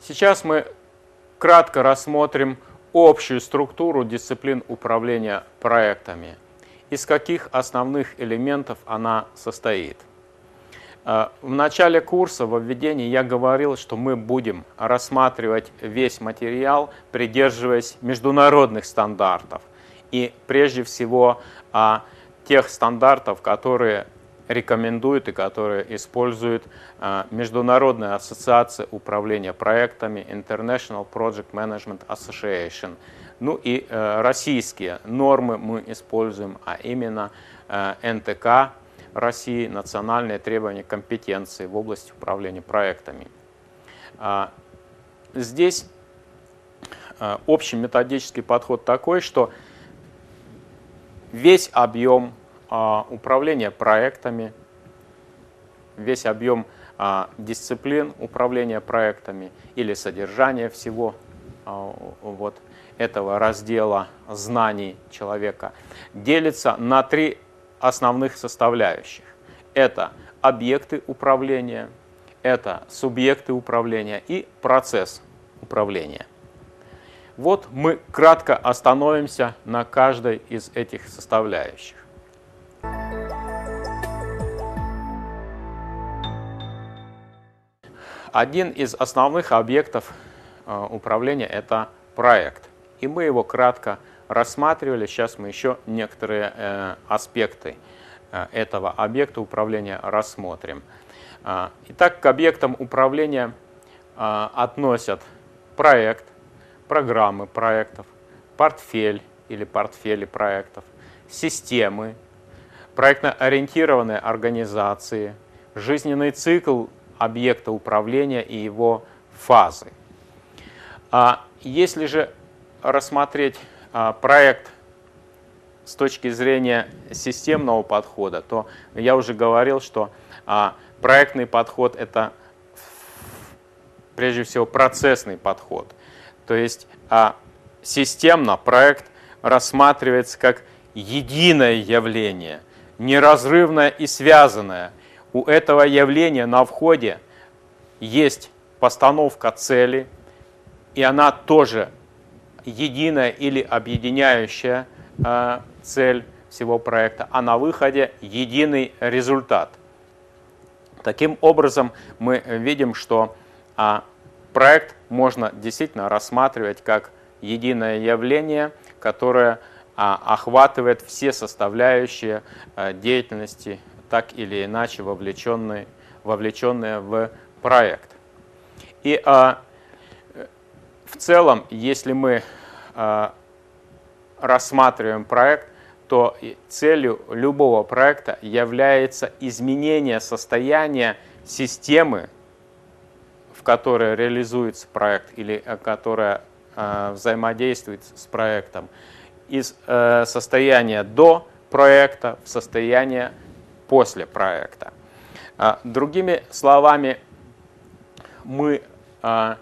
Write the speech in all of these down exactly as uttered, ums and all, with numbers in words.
Сейчас мы кратко рассмотрим общую структуру дисциплин управления проектами. Из каких основных элементов она состоит. В начале курса, во введении, я говорил, что мы будем рассматривать весь материал, придерживаясь международных стандартов. И прежде всего тех стандартов, которые рекомендуют и которые использует Международная ассоциация управления проектами International Project Management Association. Ну и российские нормы мы используем, а именно эн тэ ка России, национальные требования компетенции в области управления проектами. Здесь общий методический подход такой, что весь объем управления проектами, весь объем дисциплин управления проектами или содержание всего вот этого раздела знаний человека делится на три основных составляющих. Это объекты управления, это субъекты управления и процесс управления. Вот мы кратко остановимся на каждой из этих составляющих. Один из основных объектов управления – это проект. И мы его кратко рассматривали. Сейчас мы еще некоторые э, аспекты э, этого объекта управления рассмотрим. Э, итак, к объектам управления э, относят проект, программы проектов, портфель или портфели проектов, системы, проектно-ориентированные организации, жизненный цикл объекта управления и его фазы. А если же рассмотреть проект с точки зрения системного подхода, то я уже говорил, что проектный подход – это прежде всего процессный подход. То есть системно проект рассматривается как единое явление, неразрывное и связанное. У этого явления на входе есть постановка цели, и она тоже единая или объединяющая э, цель всего проекта, а на выходе единый результат. Таким образом, мы видим, что э, проект можно действительно рассматривать как единое явление, которое э, охватывает все составляющие э, деятельности, так или иначе вовлеченные, вовлеченные в проект. И э, в целом, если мы э, рассматриваем проект, то целью любого проекта является изменение состояния системы, в которой реализуется проект или которая э, взаимодействует с проектом, из э, состояния до проекта в состояние после проекта. Э, другими словами, мы э,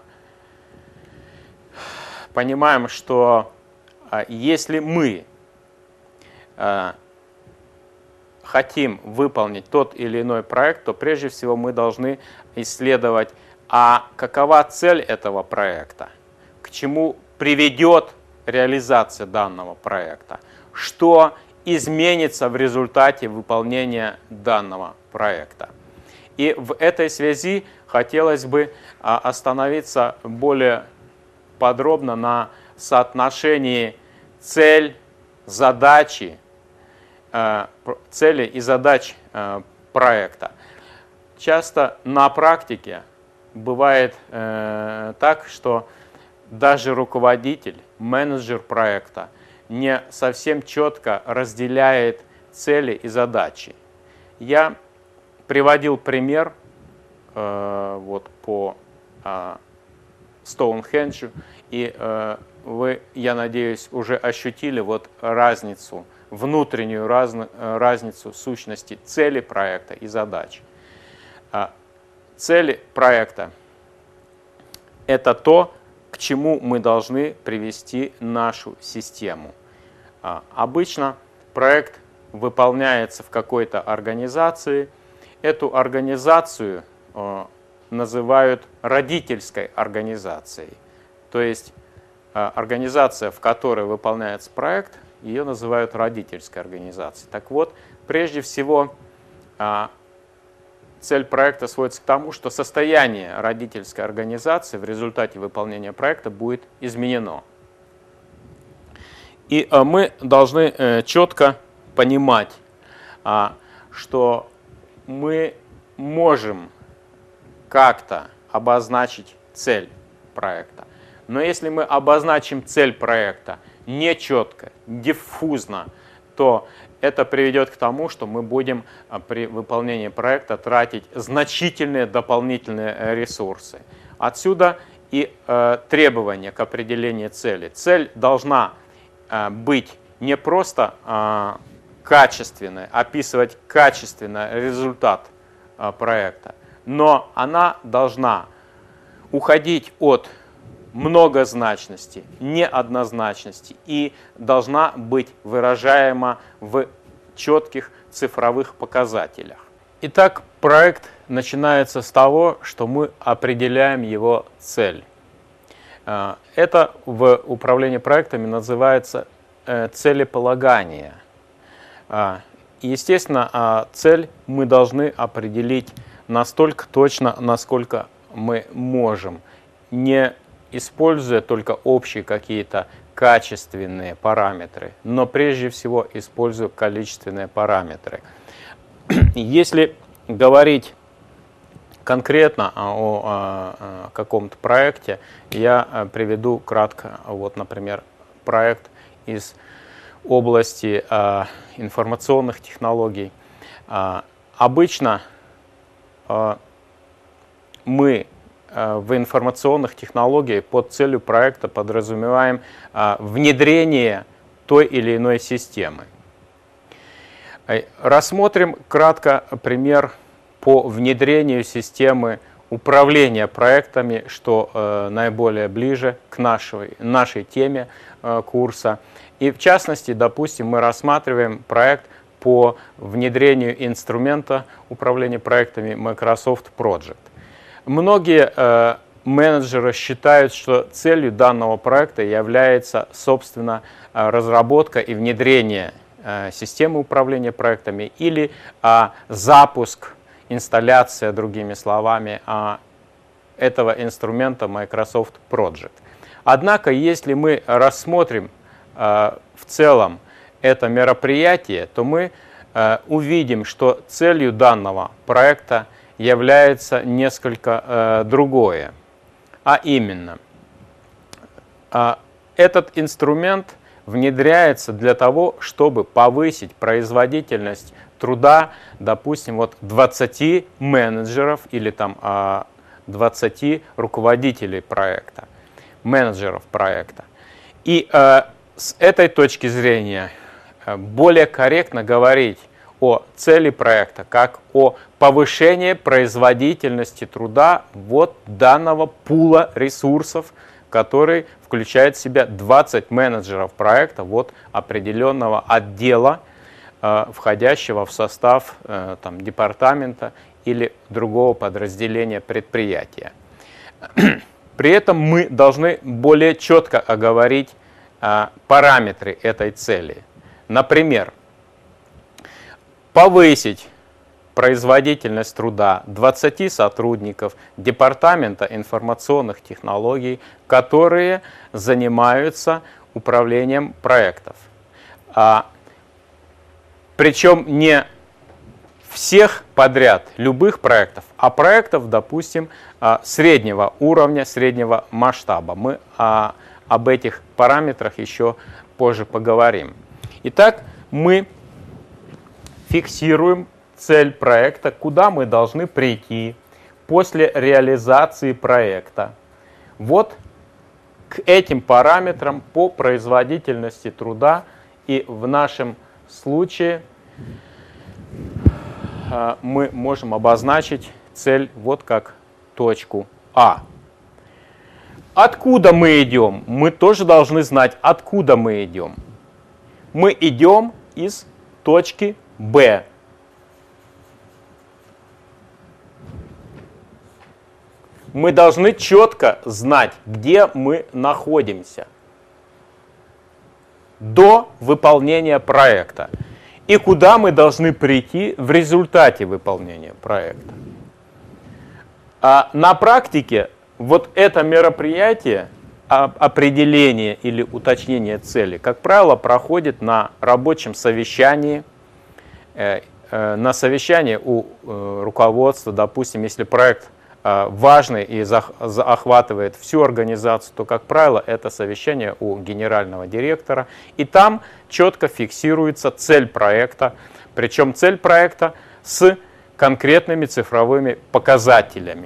понимаем, что а, если мы а, хотим выполнить тот или иной проект, то прежде всего мы должны исследовать, а какова цель этого проекта, к чему приведет реализация данного проекта, что изменится в результате выполнения данного проекта. И в этой связи хотелось бы а, остановиться более подробно на соотношении цель, задачи, э, цели и задач э, проекта. Часто на практике бывает э, так, что даже руководитель, менеджер проекта не совсем четко разделяет цели и задачи. Я приводил пример э, вот по э, Стоунхенджу, и э, вы, я надеюсь, уже ощутили вот разницу, внутреннюю раз, разницу сущности цели проекта и задач. Э, цели проекта – это то, к чему мы должны привести нашу систему. Э, обычно проект выполняется в какой-то организации. Эту организацию э, называют родительской организацией. То есть организация, в которой выполняется проект, ее называют родительской организацией. Так вот, прежде всего, цель проекта сводится к тому, что состояние родительской организации в результате выполнения проекта будет изменено. И мы должны четко понимать, что мы можем как-то обозначить цель проекта. Но если мы обозначим цель проекта нечетко, диффузно, то это приведет к тому, что мы будем при выполнении проекта тратить значительные дополнительные ресурсы. Отсюда и э, требования к определению цели. Цель должна э, быть не просто э, качественной, описывать качественно результат э, проекта, но она должна уходить от многозначности, неоднозначности и должна быть выражаема в четких цифровых показателях. Итак, проект начинается с того, что мы определяем его цель. Это в управлении проектами называется целеполагание. Естественно, цель мы должны определить настолько точно, насколько мы можем, не используя только общие какие-то качественные параметры, но прежде всего используя количественные параметры. Если говорить конкретно о, о, о каком-то проекте, я приведу кратко, вот, например, проект из области а, информационных технологий. А, обычно а, мы в информационных технологиях под целью проекта подразумеваем а, внедрение той или иной системы. Рассмотрим кратко пример по внедрению системы управления проектами, что э, наиболее ближе к нашей, нашей теме э, курса. И в частности, допустим, мы рассматриваем проект по внедрению инструмента управления проектами Microsoft Project. Многие э, менеджеры считают, что целью данного проекта является, собственно, разработка и внедрение э, системы управления проектами или э, запуск, инсталляция, другими словами, э, этого инструмента Microsoft Project. Однако, если мы рассмотрим э, в целом это мероприятие, то мы э, увидим, что целью данного проекта является несколько э, другое. А именно, э, этот инструмент внедряется для того, чтобы повысить производительность труда, допустим, вот двадцати менеджеров или там э, двадцати руководителей проекта, менеджеров проекта. И э, с этой точки зрения э, более корректно говорить о цели проекта, как о повышении производительности труда вот данного пула ресурсов, который включает в себя двадцать менеджеров проекта вот определенного отдела, э, входящего в состав э, там, департамента или другого подразделения предприятия. При этом мы должны более четко оговорить э, параметры этой цели. Например, повысить производительность труда двадцати сотрудников Департамента информационных технологий, которые занимаются управлением проектов. А, причем не всех подряд, любых проектов, а проектов, допустим, среднего уровня, среднего масштаба. Мы а, об этих параметрах еще позже поговорим. Итак, мы фиксируем цель проекта, куда мы должны прийти после реализации проекта. Вот к этим параметрам по производительности труда, и в нашем случае э, мы можем обозначить цель вот как точку А. Откуда мы идем? Мы тоже должны знать, откуда мы идем. Мы идем из точки Б. мы должны четко знать, где мы находимся до выполнения проекта и куда мы должны прийти в результате выполнения проекта. А на практике вот это мероприятие, определение или уточнение цели, как правило, проходит на рабочем совещании, на совещании у руководства, допустим, если проект важный и охватывает всю организацию, то, как правило, это совещание у генерального директора. И там четко фиксируется цель проекта, причем цель проекта с конкретными цифровыми показателями.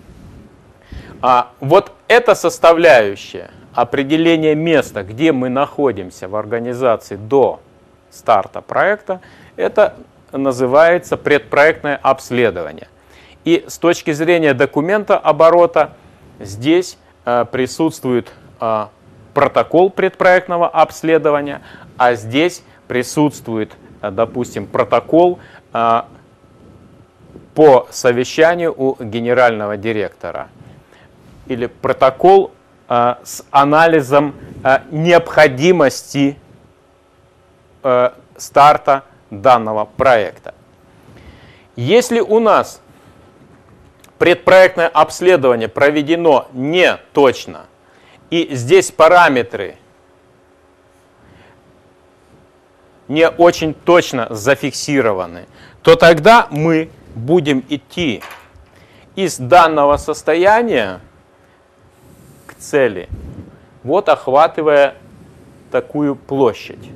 А вот эта составляющая, определение места, где мы находимся в организации до старта проекта, это называется предпроектное обследование. И с точки зрения документа оборота здесь э, присутствует э, протокол предпроектного обследования, а здесь присутствует, э, допустим, протокол э, по совещанию у генерального директора или протокол э, с анализом э, необходимости э, старта данного проекта. Если у нас предпроектное обследование проведено не точно, и здесь параметры не очень точно зафиксированы, то тогда мы будем идти из данного состояния к цели, вот охватывая такую площадь.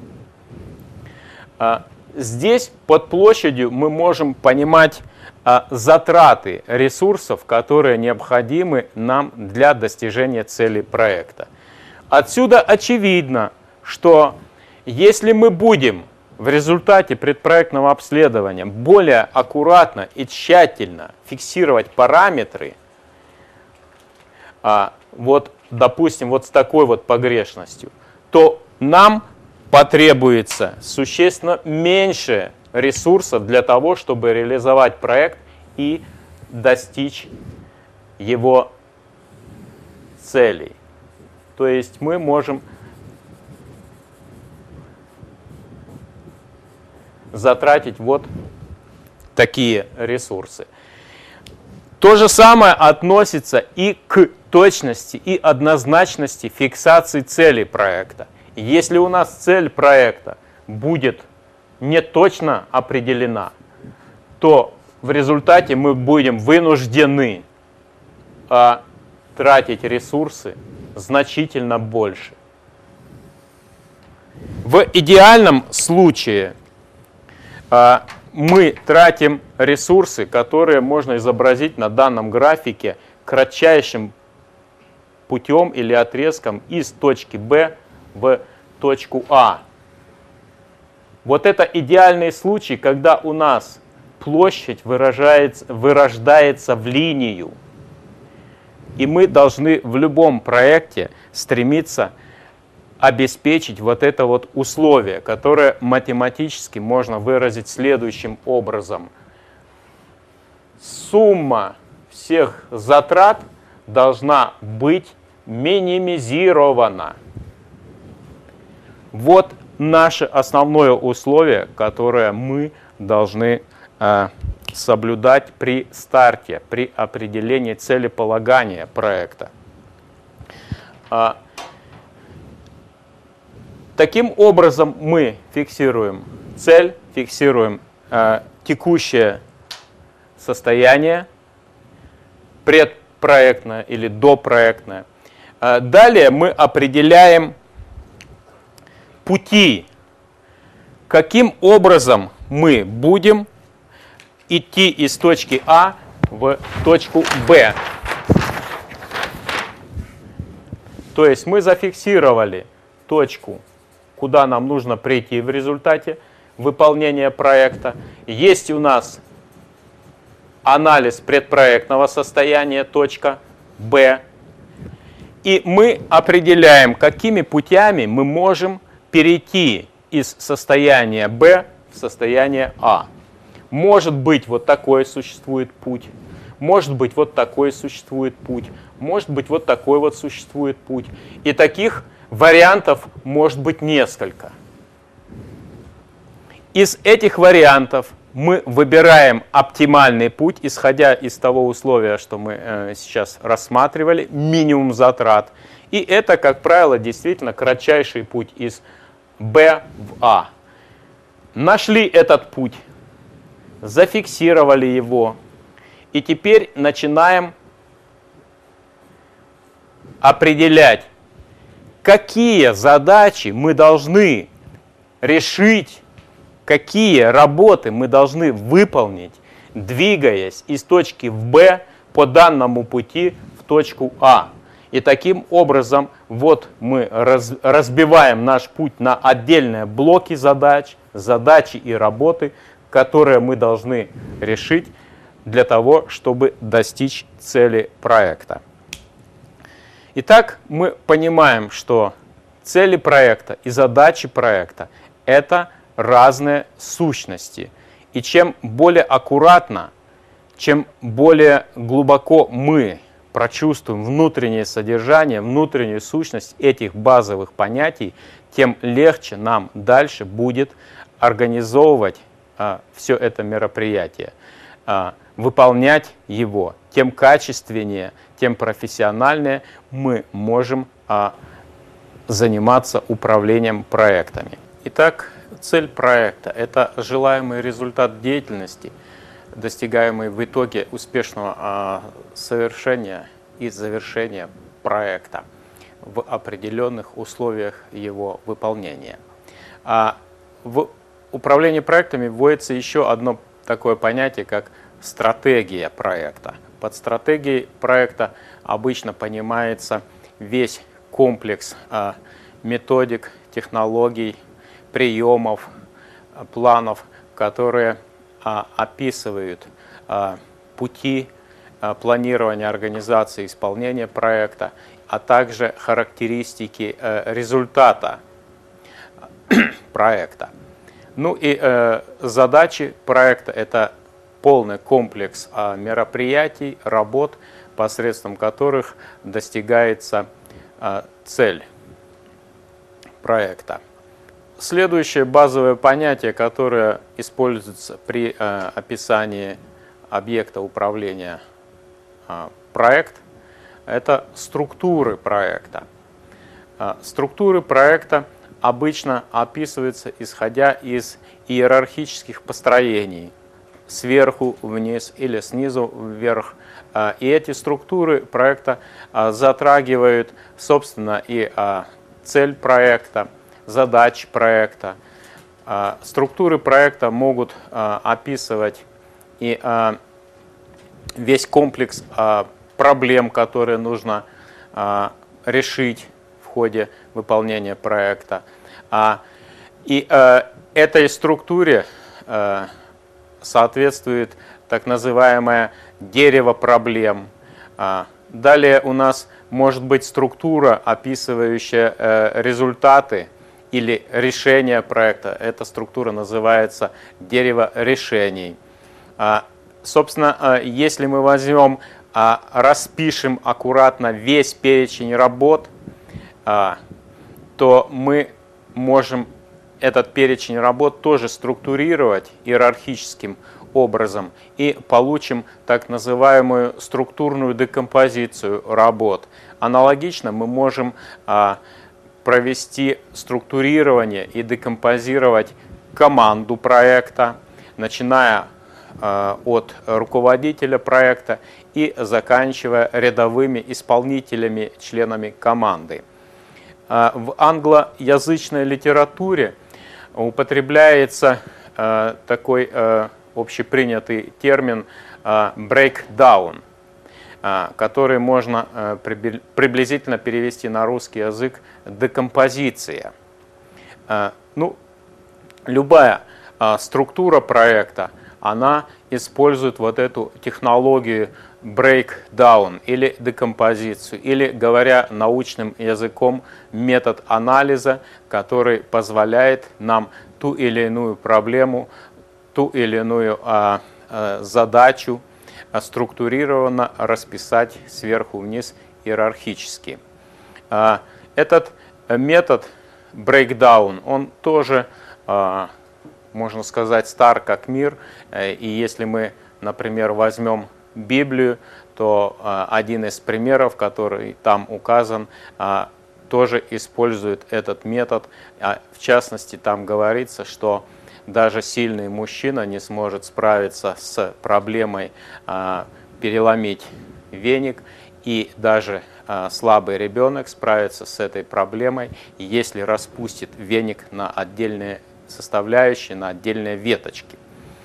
Здесь под площадью мы можем понимать затраты ресурсов, которые необходимы нам для достижения цели проекта. Отсюда очевидно, что если мы будем в результате предпроектного обследования более аккуратно и тщательно фиксировать параметры, вот, допустим, вот с такой вот погрешностью, то нам потребуется существенно меньше ресурсов для того, чтобы реализовать проект и достичь его целей. То есть мы можем затратить вот такие ресурсы. То же самое относится и к точности и однозначности фиксации целей проекта. Если у нас цель проекта будет не точно определена, то в результате мы будем вынуждены а, тратить ресурсы значительно больше. В идеальном случае а, мы тратим ресурсы, которые можно изобразить на данном графике кратчайшим путем или отрезком из точки Б в точку А. Вот это идеальный случай, когда у нас площадь выражается, вырождается в линию. И мы должны в любом проекте стремиться обеспечить вот это вот условие, которое математически можно выразить следующим образом. Сумма всех затрат должна быть минимизирована. Вот наше основное условие, которое мы должны э, соблюдать при старте, при определении целеполагания проекта. Э, таким образом мы фиксируем цель, фиксируем э, текущее состояние, предпроектное или допроектное. Э, далее мы определяем пути, каким образом мы будем идти из точки А в точку Б. То есть мы зафиксировали точку, куда нам нужно прийти в результате выполнения проекта. Есть у нас анализ предпроектного состояния, точка Б. И мы определяем, какими путями мы можем перейти из состояния Б в состояние А. Может быть, вот такой существует путь. может быть вот такой существует путь, может быть вот такой вот существует путь. И таких вариантов может быть несколько. Из этих вариантов мы выбираем оптимальный путь, исходя из того условия, что мы э, сейчас рассматривали, минимум затрат. И это, как правило, действительно кратчайший путь из Б в А. Нашли этот путь, зафиксировали его, и теперь начинаем определять, какие задачи мы должны решить, какие работы мы должны выполнить, двигаясь из точки в Б по данному пути в точку А. И таким образом вот мы раз, разбиваем наш путь на отдельные блоки задач, задачи и работы, которые мы должны решить для того, чтобы достичь цели проекта. Итак, мы понимаем, что цели проекта и задачи проекта – это разные сущности. И чем более аккуратно, чем более глубоко мы прочувствуем внутреннее содержание, внутреннюю сущность этих базовых понятий, тем легче нам дальше будет организовывать а, все это мероприятие, а, выполнять его. Тем качественнее, тем профессиональнее мы можем а, заниматься управлением проектами. Итак, цель проекта – это желаемый результат деятельности, достигаемый в итоге успешного а, совершения и завершения проекта в определенных условиях его выполнения. А в управлении проектами вводится еще одно такое понятие, как стратегия проекта. Под стратегией проекта обычно понимается весь комплекс а, методик, технологий, приемов, планов, которые а, описывают а, пути а, планирования, организации, исполнения проекта, а также характеристики а, результата проекта. Ну и э, задачи проекта – это полный комплекс а, мероприятий, работ, посредством которых достигается а, цель проекта. Следующее базовое понятие, которое используется при э, описании объекта управления э, проект, это структуры проекта. Э, структуры проекта обычно описываются исходя из иерархических построений, сверху вниз или снизу вверх. Э, и эти структуры проекта э, затрагивают, собственно, и э, цель проекта, задач проекта. Структуры проекта могут описывать и весь комплекс проблем, которые нужно решить в ходе выполнения проекта. И этой структуре соответствует так называемое дерево проблем. Далее у нас может быть структура, описывающая результаты или решение проекта. Эта структура называется дерево решений. Собственно, если мы возьмем, распишем аккуратно весь перечень работ, то мы можем этот перечень работ тоже структурировать иерархическим образом и получим так называемую структурную декомпозицию работ. Аналогично мы можем провести структурирование и декомпозировать команду проекта, начиная э, от руководителя проекта и заканчивая рядовыми исполнителями, членами команды. Э, в англоязычной литературе употребляется э, такой э, общепринятый термин э, breakdown, который можно приблизительно перевести на русский язык декомпозиция. Ну, любая структура проекта, она использует вот эту технологию breakdown или декомпозицию, или, говоря научным языком, метод анализа, который позволяет нам ту или иную проблему, ту или иную а, а, задачу структурированно расписать сверху вниз иерархически. Этот метод breakdown, он тоже, можно сказать, стар как мир. И если мы, например, возьмем Библию, то один из примеров, который там указан, тоже использует этот метод. В частности, там говорится, что даже сильный мужчина не сможет справиться с проблемой переломить веник, и даже слабый ребенок справится с этой проблемой, если распустит веник на отдельные составляющие, на отдельные веточки.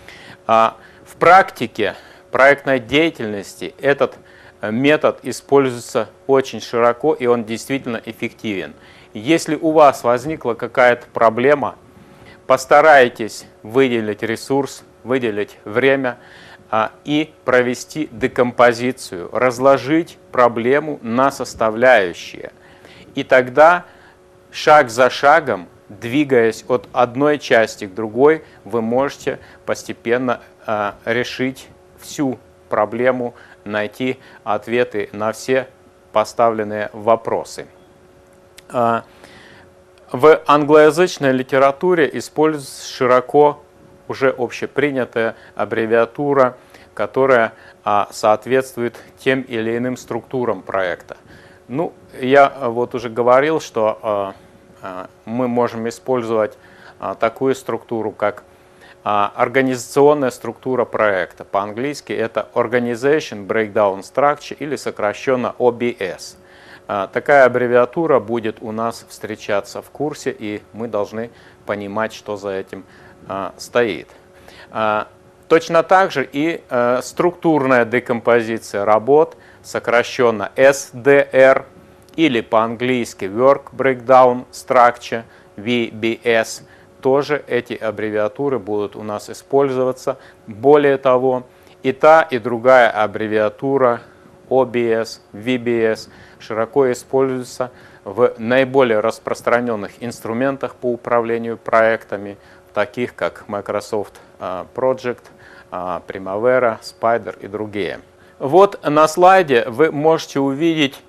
В практике проектной деятельности этот метод используется очень широко, и он действительно эффективен. Если у вас возникла какая-то проблема, постарайтесь выделить ресурс, выделить время а, и провести декомпозицию, разложить проблему на составляющие. И тогда, шаг за шагом, двигаясь от одной части к другой, вы можете постепенно а, решить всю проблему, найти ответы на все поставленные вопросы. А, В англоязычной литературе используется широко уже общепринятая аббревиатура, которая а, соответствует тем или иным структурам проекта. Ну, я вот уже говорил, что а, а, мы можем использовать а, такую структуру, как а, организационная структура проекта. По-английски это Organization Breakdown Structure или сокращенно о би эс. Такая аббревиатура будет у нас встречаться в курсе, и мы должны понимать, что за этим стоит. Точно так же и структурная декомпозиция работ, сокращенно эс ди эр, или по-английски Work Breakdown Structure, ви би эс, тоже эти аббревиатуры будут у нас использоваться. Более того, и та, и другая аббревиатура о би эс, ви би эс широко используются в наиболее распространенных инструментах по управлению проектами, таких как Microsoft Project, Primavera, Spider и другие. Вот на слайде вы можете увидеть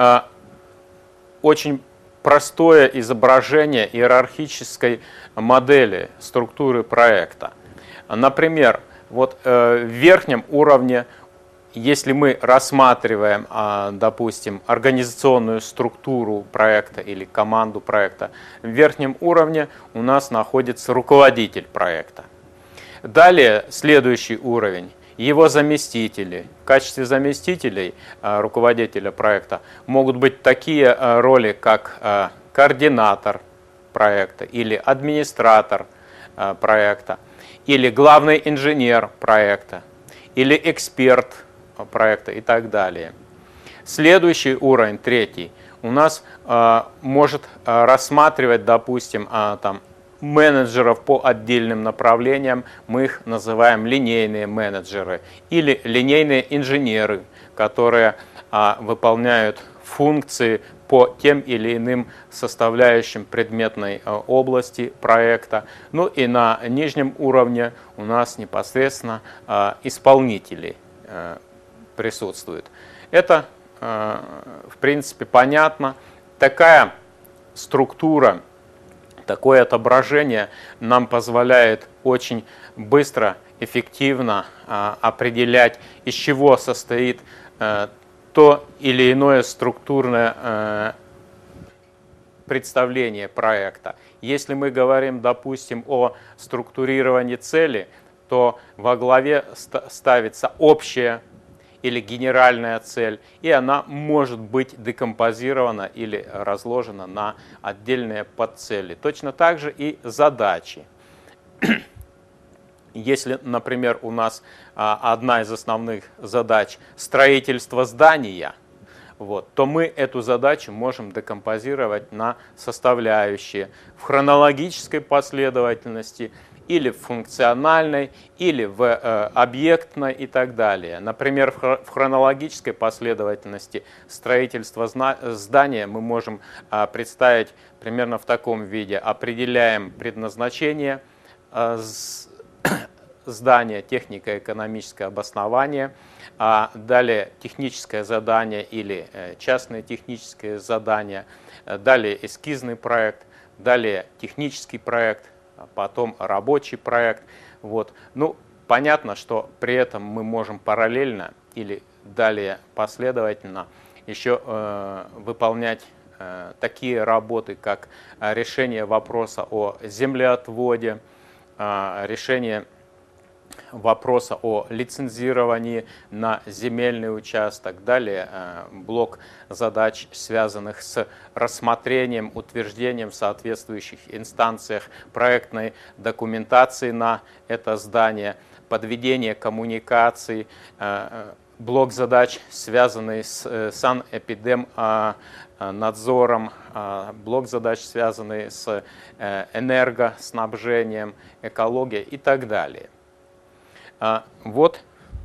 очень простое изображение иерархической модели структуры проекта. Например, вот в верхнем уровне, если мы рассматриваем, допустим, организационную структуру проекта или команду проекта, в верхнем уровне у нас находится руководитель проекта. Далее следующий уровень, его заместители. В качестве заместителей руководителя проекта могут быть такие роли, как координатор проекта или администратор проекта, или главный инженер проекта, или эксперт проекта и так далее. Следующий уровень, третий, у нас э, может э, рассматривать, допустим, э, там, менеджеров по отдельным направлениям, мы их называем линейные менеджеры, или линейные инженеры, которые э, выполняют функции по тем или иным составляющим предметной э, области проекта. Ну и на нижнем уровне у нас непосредственно э, исполнители э, присутствует. Это, в принципе, понятно. Такая структура, такое отображение нам позволяет очень быстро, эффективно определять, из чего состоит то или иное структурное представление проекта. Если мы говорим, допустим, о структурировании цели, то во главе ставится общая или генеральная цель, и она может быть декомпозирована или разложена на отдельные подцели. Точно так же и задачи. Если, например, у нас одна из основных задач строительство здания, вот, то мы эту задачу можем декомпозировать на составляющие в хронологической последовательности, или в функциональной, или в э, объектной и так далее. Например, в хронологической последовательности строительства здания мы можем э, представить примерно в таком виде. Определяем предназначение э, здания, технико-экономическое обоснование, а далее техническое задание или частное техническое задание, далее эскизный проект, далее технический проект, потом рабочий проект. Вот. Ну, понятно, что при этом мы можем параллельно или далее последовательно еще э, выполнять э, такие работы, как решение вопроса о землеотводе, э, решение вопроса о лицензировании на земельный участок, далее э, блок задач, связанных с рассмотрением, утверждением в соответствующих инстанциях проектной документации на это здание, подведение коммуникаций, э, блок задач, связанный с э, санэпидемнадзором, э, блок задач, связанный с э, энергоснабжением, экологией и так далее. Вот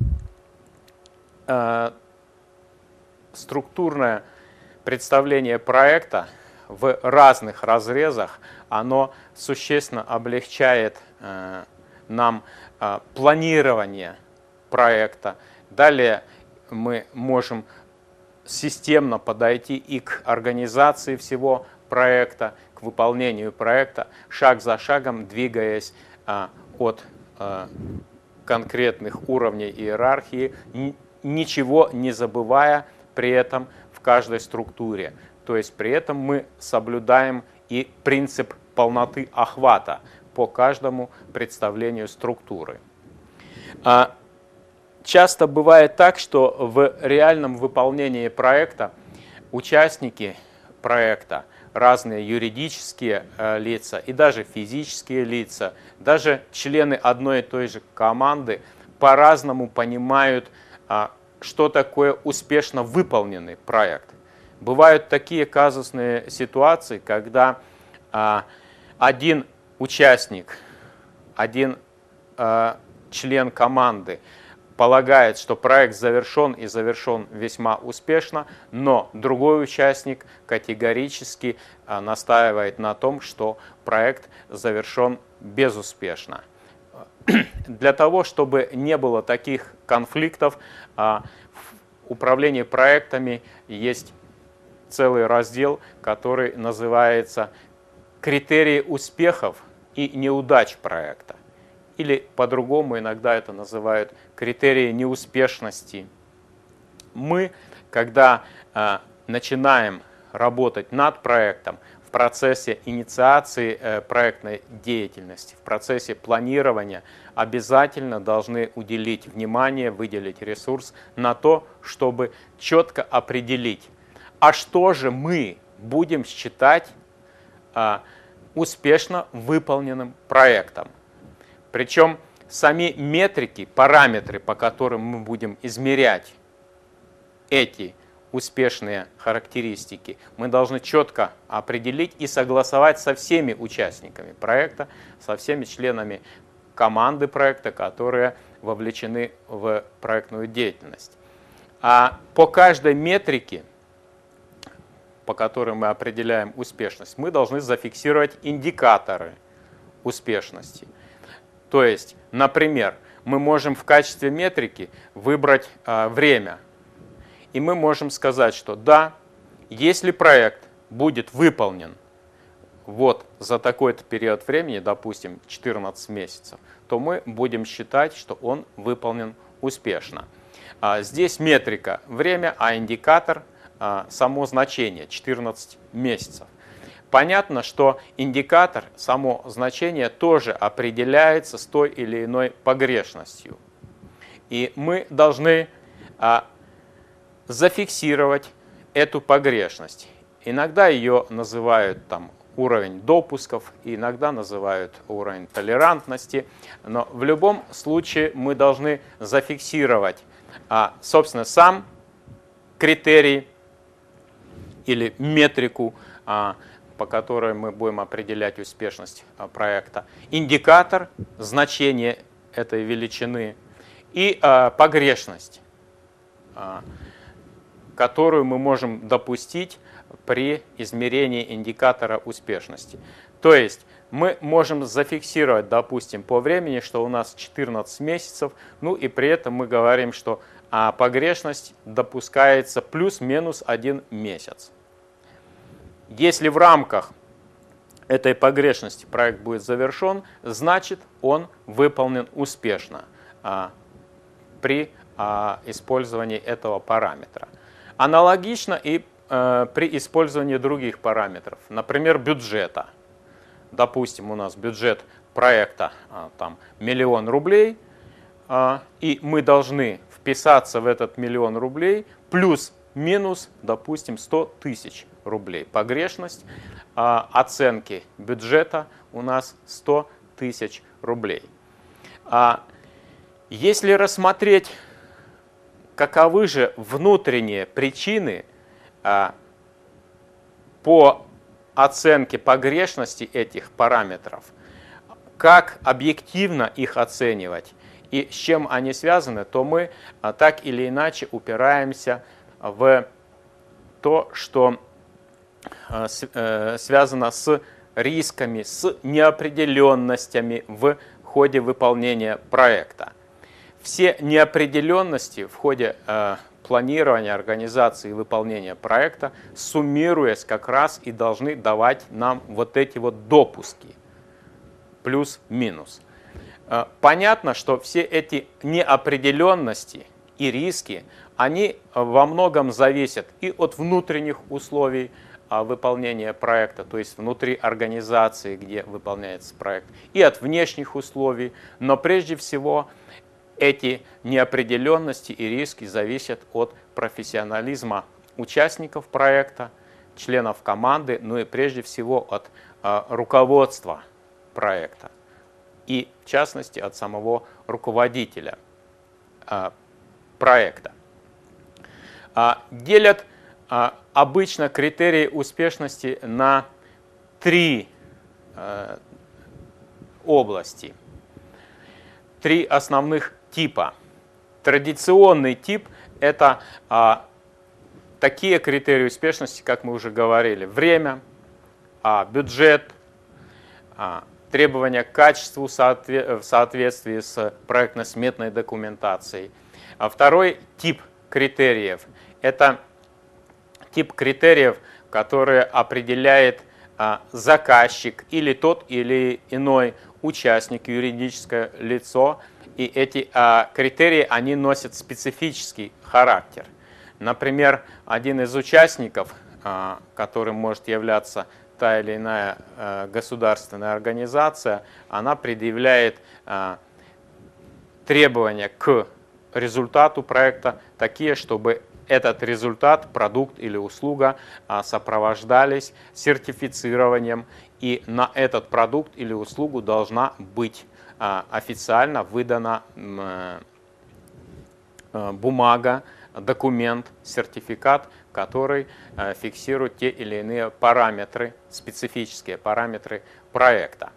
структурное представление проекта в разных разрезах, оно существенно облегчает нам планирование проекта. Далее мы можем системно подойти и к организации всего проекта, к выполнению проекта, шаг за шагом двигаясь от конкретных уровней иерархии, ничего не забывая при этом в каждой структуре. То есть при этом мы соблюдаем и принцип полноты охвата по каждому представлению структуры. Часто бывает так, что в реальном выполнении проекта участники проекта, разные юридические э, лица и даже физические лица, даже члены одной и той же команды по-разному понимают, э, что такое успешно выполненный проект. Бывают такие казусные ситуации, когда э, один участник, один э, член команды полагает, что проект завершен и завершен весьма успешно, но другой участник категорически настаивает на том, что проект завершен безуспешно. Для того, чтобы не было таких конфликтов, в управлении проектами есть целый раздел, который называется «Критерии успехов и неудач проекта». Или по-другому иногда это называют критерии неуспешности. Мы, когда э, начинаем работать над проектом, в процессе инициации э, проектной деятельности, в процессе планирования, обязательно должны уделить внимание, выделить ресурс на то, чтобы четко определить, а что же мы будем считать э, успешно выполненным проектом. Причем сами метрики, параметры, по которым мы будем измерять эти успешные характеристики, мы должны четко определить и согласовать со всеми участниками проекта, со всеми членами команды проекта, которые вовлечены в проектную деятельность. А по каждой метрике, по которой мы определяем успешность, мы должны зафиксировать индикаторы успешности. То есть, например, мы можем в качестве метрики выбрать э, время. И мы можем сказать, что да, если проект будет выполнен вот за такой-то период времени, допустим, четырнадцать месяцев, то мы будем считать, что он выполнен успешно. А здесь метрика время, а индикатор а, само значение четырнадцать месяцев. Понятно, что индикатор, само значение тоже определяется с той или иной погрешностью. И мы должны а, зафиксировать эту погрешность. Иногда ее называют там, уровень допусков, иногда называют уровень толерантности. Но в любом случае мы должны зафиксировать, а, собственно, сам критерий или метрику, а, по которой мы будем определять успешность проекта, индикатор, значение этой величины и а, погрешность, а, которую мы можем допустить при измерении индикатора успешности. То есть мы можем зафиксировать, допустим, по времени, что у нас четырнадцать месяцев, ну и при этом мы говорим, что а, погрешность допускается плюс-минус один месяц. Если в рамках этой погрешности проект будет завершен, значит он выполнен успешно а, при а, использовании этого параметра. Аналогично и а, при использовании других параметров, например, бюджета. Допустим, у нас бюджет проекта а, там, миллион рублей, а, и мы должны вписаться в этот миллион рублей плюс-минус, допустим, сто тысяч рублей. Погрешность а, оценки бюджета у нас сто тысяч рублей. А, если рассмотреть, каковы же внутренние причины а, по оценке погрешности этих параметров, как объективно их оценивать и с чем они связаны, то мы а, так или иначе упираемся в то, что а, с, э, связано с рисками, с неопределенностями в ходе выполнения проекта. Все неопределенности в ходе э, планирования, организации и выполнения проекта, суммируясь, как раз и должны давать нам вот эти вот допуски, плюс-минус. Э, понятно, что все эти неопределенности и риски, они во многом зависят и от внутренних условий э, выполнения проекта, то есть внутри организации, где выполняется проект, и от внешних условий, но прежде всего эти неопределенности и риски зависят от профессионализма участников проекта, членов команды, ну и прежде всего от э, руководства проекта и, в частности, от самого руководителя э, проекта. Э, делят э, обычно критерии успешности на три э, области, три основных типа. Традиционный тип – это а, такие критерии успешности, как мы уже говорили: время, а, бюджет, а, требования к качеству в соответствии с проектно-сметной документацией. А второй тип критериев – это тип критериев, который определяет а, заказчик или тот или иной участник, юридическое лицо. И эти а, критерии, они носят специфический характер. Например, один из участников, а, которым может являться та или иная а, государственная организация, она предъявляет а, требования к результату проекта такие, чтобы этот результат, продукт или услуга а, сопровождались сертифицированием, и на этот продукт или услугу должна быть официально выдана бумага, документ, сертификат, который фиксирует те или иные параметры, специфические параметры проекта.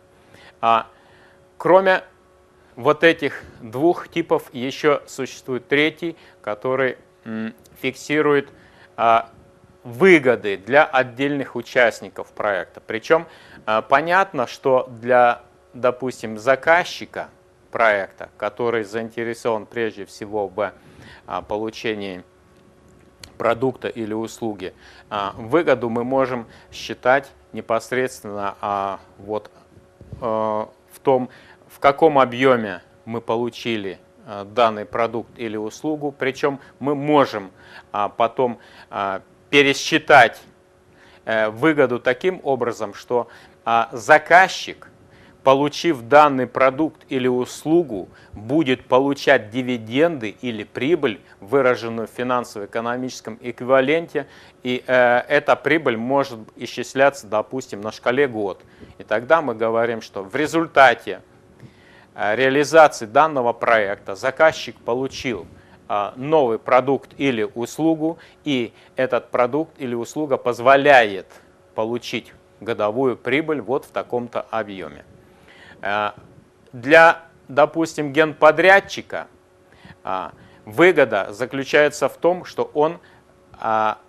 Кроме вот этих двух типов еще существует третий, который фиксирует выгоды для отдельных участников проекта. Причем понятно, что для, допустим, заказчика проекта, который заинтересован прежде всего в получении продукта или услуги, выгоду мы можем считать непосредственно вот в том, в каком объеме мы получили данный продукт или услугу. Причем мы можем потом пересчитать выгоду таким образом, что заказчик, получив данный продукт или услугу, будет получать дивиденды или прибыль, выраженную в финансово-экономическом эквиваленте, и э, эта прибыль может исчисляться, допустим, на шкале год. И тогда мы говорим, что в результате э, реализации данного проекта заказчик получил э, новый продукт или услугу, и этот продукт или услуга позволяет получить годовую прибыль вот в таком-то объеме. Для, допустим, генподрядчика выгода заключается в том, что он,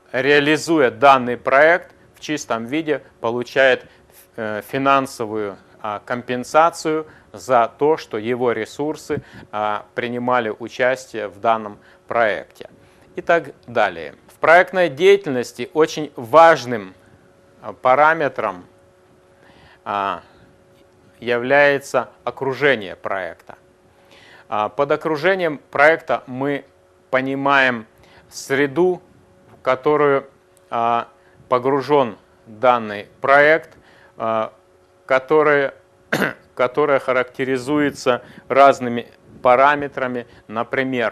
реализуя данный проект в чистом виде, получает финансовую компенсацию за то, что его ресурсы принимали участие в данном проекте и так далее. В проектной деятельности очень важным параметром является окружение проекта. Под окружением проекта мы понимаем среду, в которую погружен данный проект, которая, которая характеризуется разными параметрами, например,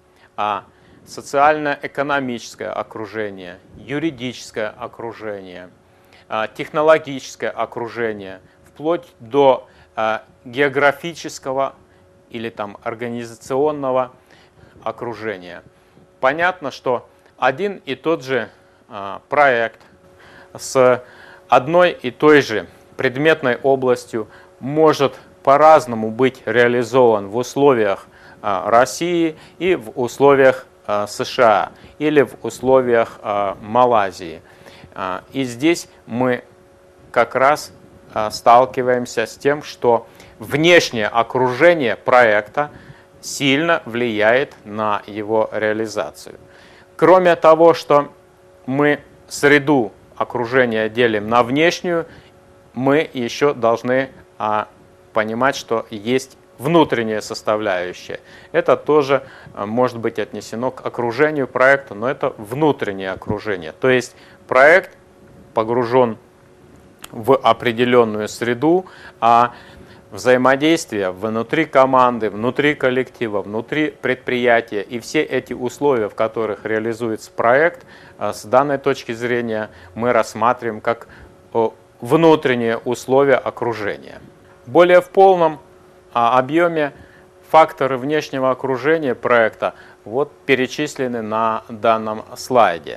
социально-экономическое окружение, юридическое окружение, технологическое окружение, вплоть до географического или там организационного окружения. Понятно, что один и тот же проект с одной и той же предметной областью может по-разному быть реализован в условиях России и в условиях США или в условиях Малайзии. И здесь мы как раз сталкиваемся с тем, что внешнее окружение проекта сильно влияет на его реализацию. Кроме того, что мы среду окружения делим на внешнюю, мы еще должны а, понимать, что есть внутренняя составляющая. Это тоже а, может быть отнесено к окружению проекта, но это внутреннее окружение. То есть проект погружен в определенную среду, а взаимодействие внутри команды, внутри коллектива, внутри предприятия и все эти условия, в которых реализуется проект, с данной точки зрения мы рассматриваем как внутренние условия окружения. Более в полном объеме факторы внешнего окружения проекта вот перечислены на данном слайде.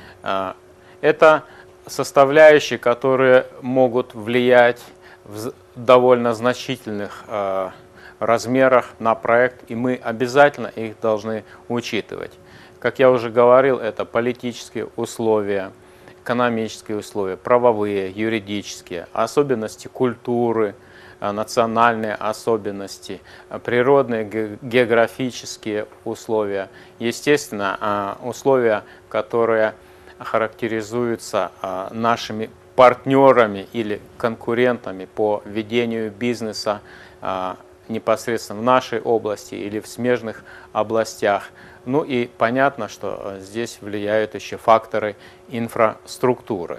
Это составляющие, которые могут влиять в довольно значительных э, размерах на проект, и мы обязательно их должны учитывать. Как я уже говорил, это политические условия, экономические условия, правовые, юридические, особенности культуры, э, национальные особенности, э, природные, ге географические условия, естественно, э, условия, которые характеризуются э, нашими партнерами или конкурентами по ведению бизнеса а, непосредственно в нашей области или в смежных областях. Ну и понятно, что здесь влияют еще факторы инфраструктуры.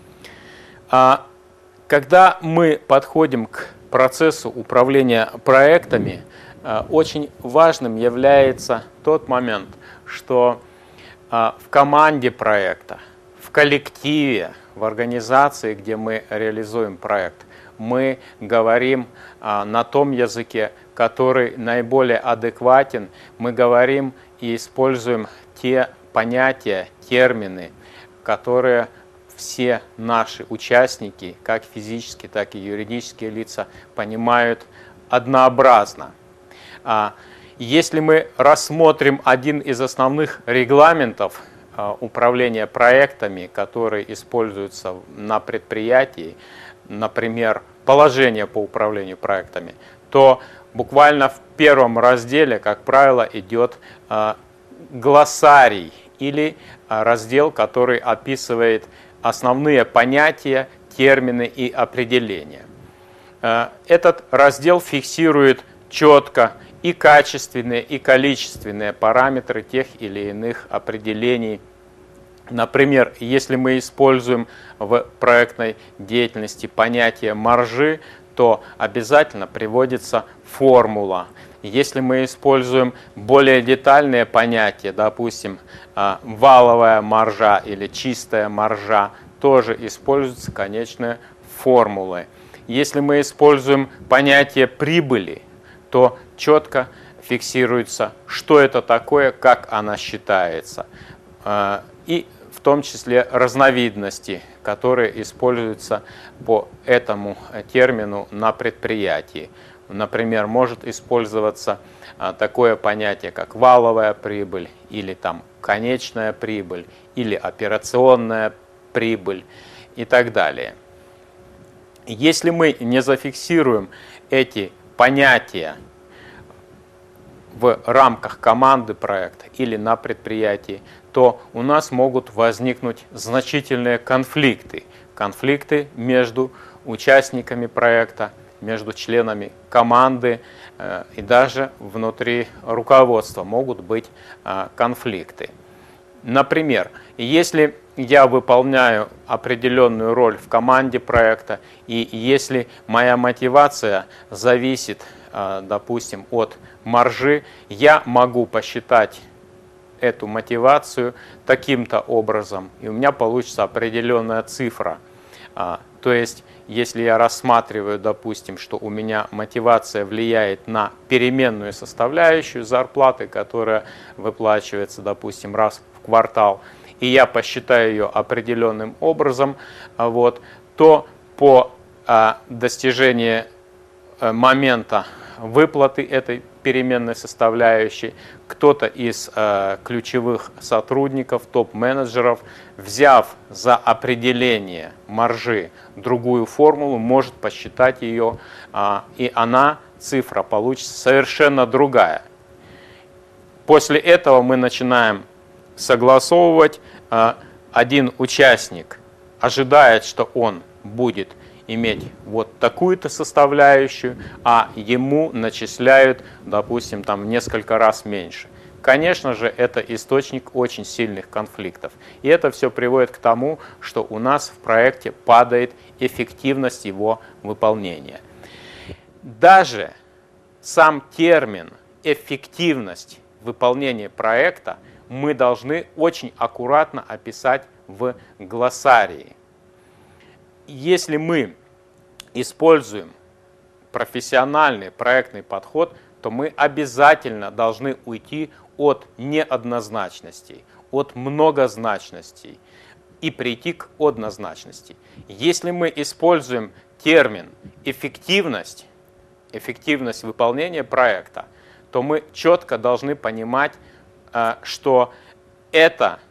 А, когда мы подходим к процессу управления проектами, а, очень важным является тот момент, что а, в команде проекта, в коллективе, в организации, где мы реализуем проект, мы говорим а, на том языке, который наиболее адекватен. Мы говорим и используем те понятия, термины, которые все наши участники, как физические, так и юридические лица, понимают однообразно. А, если мы рассмотрим один из основных регламентов управления проектами, которые используются на предприятии, например, положение по управлению проектами, то буквально в первом разделе, как правило, идет глоссарий или раздел, который описывает основные понятия, термины и определения. Этот раздел фиксирует четко и качественные, и количественные параметры тех или иных определений. Например, если мы используем в проектной деятельности понятие маржи, то обязательно приводится формула. Если мы используем более детальные понятия, допустим, валовая маржа или чистая маржа, тоже используются конечные формулы. Если мы используем понятие прибыли, то четко фиксируется, что это такое, как она считается. И в том числе разновидности, которые используются по этому термину на предприятии. Например, может использоваться такое понятие, как валовая прибыль, или там конечная прибыль, или операционная прибыль и так далее. Если мы не зафиксируем эти понятия в рамках команды проекта или на предприятии, то у нас могут возникнуть значительные конфликты. Конфликты между участниками проекта, между членами команды э, и даже внутри руководства могут быть э, конфликты. Например, если я выполняю определенную роль в команде проекта, и если моя мотивация зависит, э, допустим, от маржи, я могу посчитать эту мотивацию таким-то образом, и у меня получится определенная цифра. А, то есть, если я рассматриваю, допустим, что у меня мотивация влияет на переменную составляющую зарплаты, которая выплачивается, допустим, раз в квартал, и я посчитаю ее определенным образом, вот, то по а, достижении а, момента выплаты этой переменной составляющей кто-то из э, ключевых сотрудников, топ-менеджеров, взяв за определение маржи другую формулу, может посчитать ее, э, и она, цифра, получится совершенно другая. После этого мы начинаем согласовывать. Э, один участник ожидает, что он будет иметь вот такую-то составляющую, а ему начисляют, допустим, там несколько раз меньше. Конечно же, это источник очень сильных конфликтов. И это все приводит к тому, что у нас в проекте падает эффективность его выполнения. Даже сам термин «эффективность выполнения проекта» мы должны очень аккуратно описать в глоссарии. Если мы используем профессиональный проектный подход, то мы обязательно должны уйти от неоднозначностей, от многозначностей и прийти к однозначности. Если мы используем термин «эффективность», эффективность выполнения проекта, то мы четко должны понимать, что это,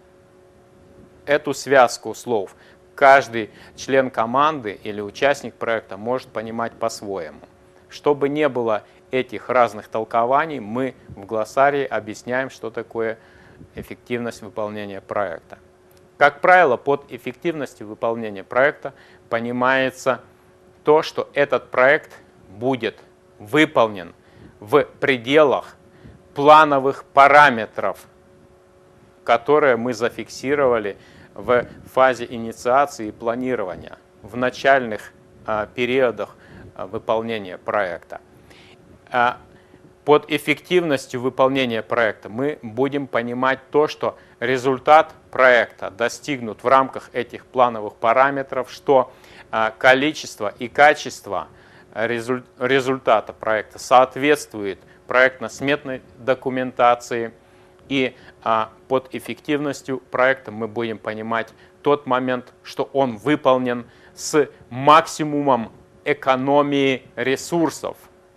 эту связку слов каждый член команды или участник проекта может понимать по-своему. Чтобы не было этих разных толкований, мы в глоссарии объясняем, что такое эффективность выполнения проекта. Как правило, под эффективностью выполнения проекта понимается то, что этот проект будет выполнен в пределах плановых параметров, которые мы зафиксировали в фазе инициации и планирования, в начальных а, периодах а, выполнения проекта. А, под эффективностью выполнения проекта мы будем понимать то, что результат проекта достигнут в рамках этих плановых параметров, что а, количество и качество резуль, результата проекта соответствует проектно-сметной документации. И а, под эффективностью проекта мы будем понимать тот момент, что он выполнен с максимумом экономии ресурсов.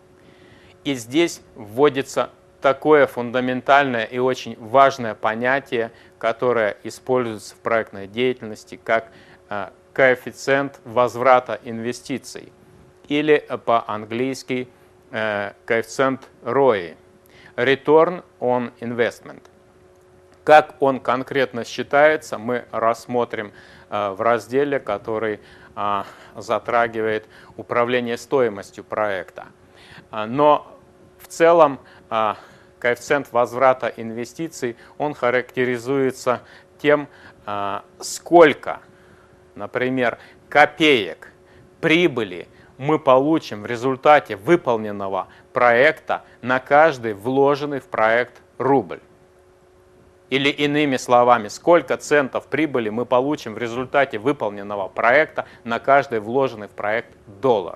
И здесь вводится такое фундаментальное и очень важное понятие, которое используется в проектной деятельности как а, коэффициент возврата инвестиций, или по-английски а, коэффициент рой. Return on Investment. Как он конкретно считается, мы рассмотрим в разделе, который затрагивает управление стоимостью проекта. Но в целом коэффициент возврата инвестиций, он характеризуется тем, сколько, например, копеек прибыли мы получим в результате выполненного проекта на каждый вложенный в проект рубль. Или иными словами, сколько центов прибыли мы получим в результате выполненного проекта на каждый вложенный в проект доллар.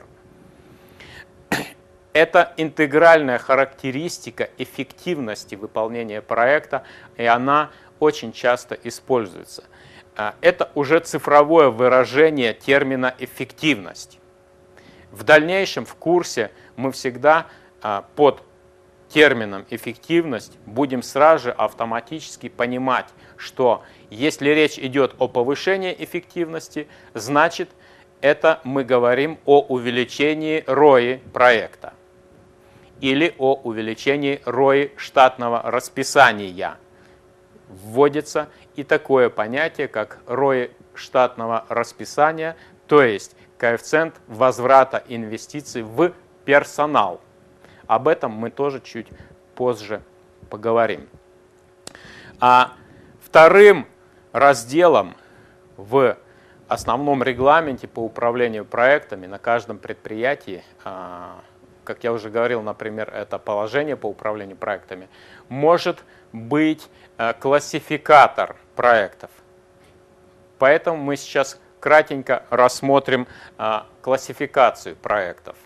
Это интегральная характеристика эффективности выполнения проекта, и она очень часто используется. Это уже цифровое выражение термина «эффективность». В дальнейшем в курсе мы всегда под термином «эффективность» будем сразу же автоматически понимать, что если речь идет о повышении эффективности, значит это мы говорим о увеличении рои проекта или о увеличении рои штатного расписания. Вводится и такое понятие, как рои штатного расписания, то есть коэффициент возврата инвестиций в персонал. Об этом мы тоже чуть позже поговорим. А вторым разделом в основном регламенте по управлению проектами на каждом предприятии, как я уже говорил, например, это положение по управлению проектами, может быть классификатор проектов. Поэтому мы сейчас кратенько рассмотрим классификацию проектов.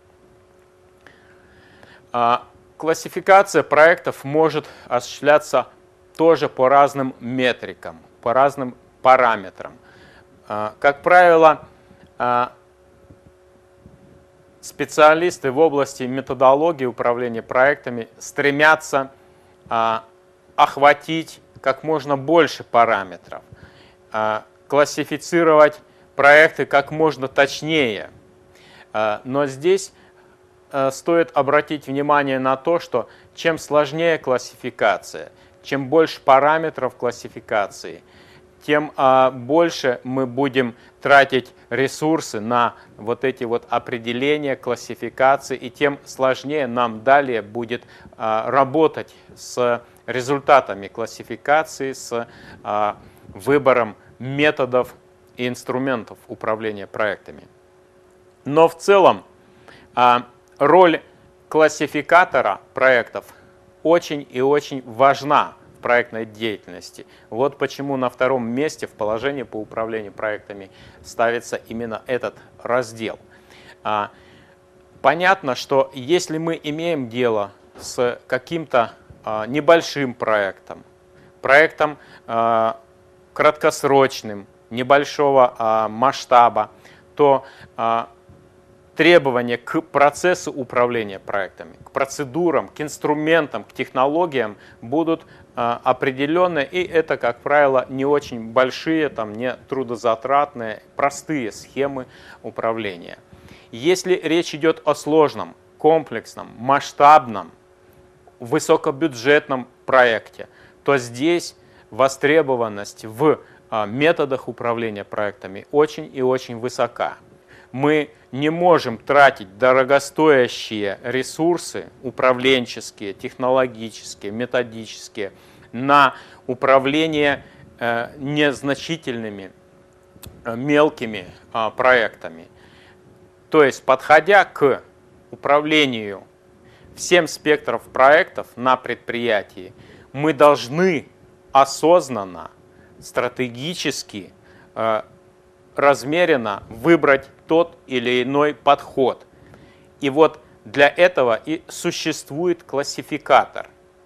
Классификация проектов может осуществляться тоже по разным метрикам, по разным параметрам. Как правило, специалисты в области методологии управления проектами стремятся охватить как можно больше параметров, классифицировать проекты как можно точнее. Но здесь стоит обратить внимание на то, что чем сложнее классификация, чем больше параметров классификации, тем а, больше мы будем тратить ресурсы на вот эти вот определения, классификации, и тем сложнее нам далее будет а, работать с результатами классификации, с а, выбором методов и инструментов управления проектами. Но в целом а, роль классификатора проектов очень и очень важна в проектной деятельности. Вот почему на втором месте в положении по управлению проектами ставится именно этот раздел. Понятно, что если мы имеем дело с каким-то небольшим проектом, проектом краткосрочным, небольшого масштаба, то требования к процессу управления проектами, к процедурам, к инструментам, к технологиям будут а, определенные, и это, как правило, не очень большие, там, не трудозатратные, простые схемы управления. Если речь идет о сложном, комплексном, масштабном, высокобюджетном проекте, то здесь востребованность в а, методах управления проектами очень и очень высока. Мы не можем тратить дорогостоящие ресурсы управленческие, технологические, методические на управление э, незначительными э, мелкими э, проектами. То есть, подходя к управлению всем спектром проектов на предприятии, мы должны осознанно, стратегически, э, размеренно выбрать тот или иной подход. И вот для этого и существует классификатор.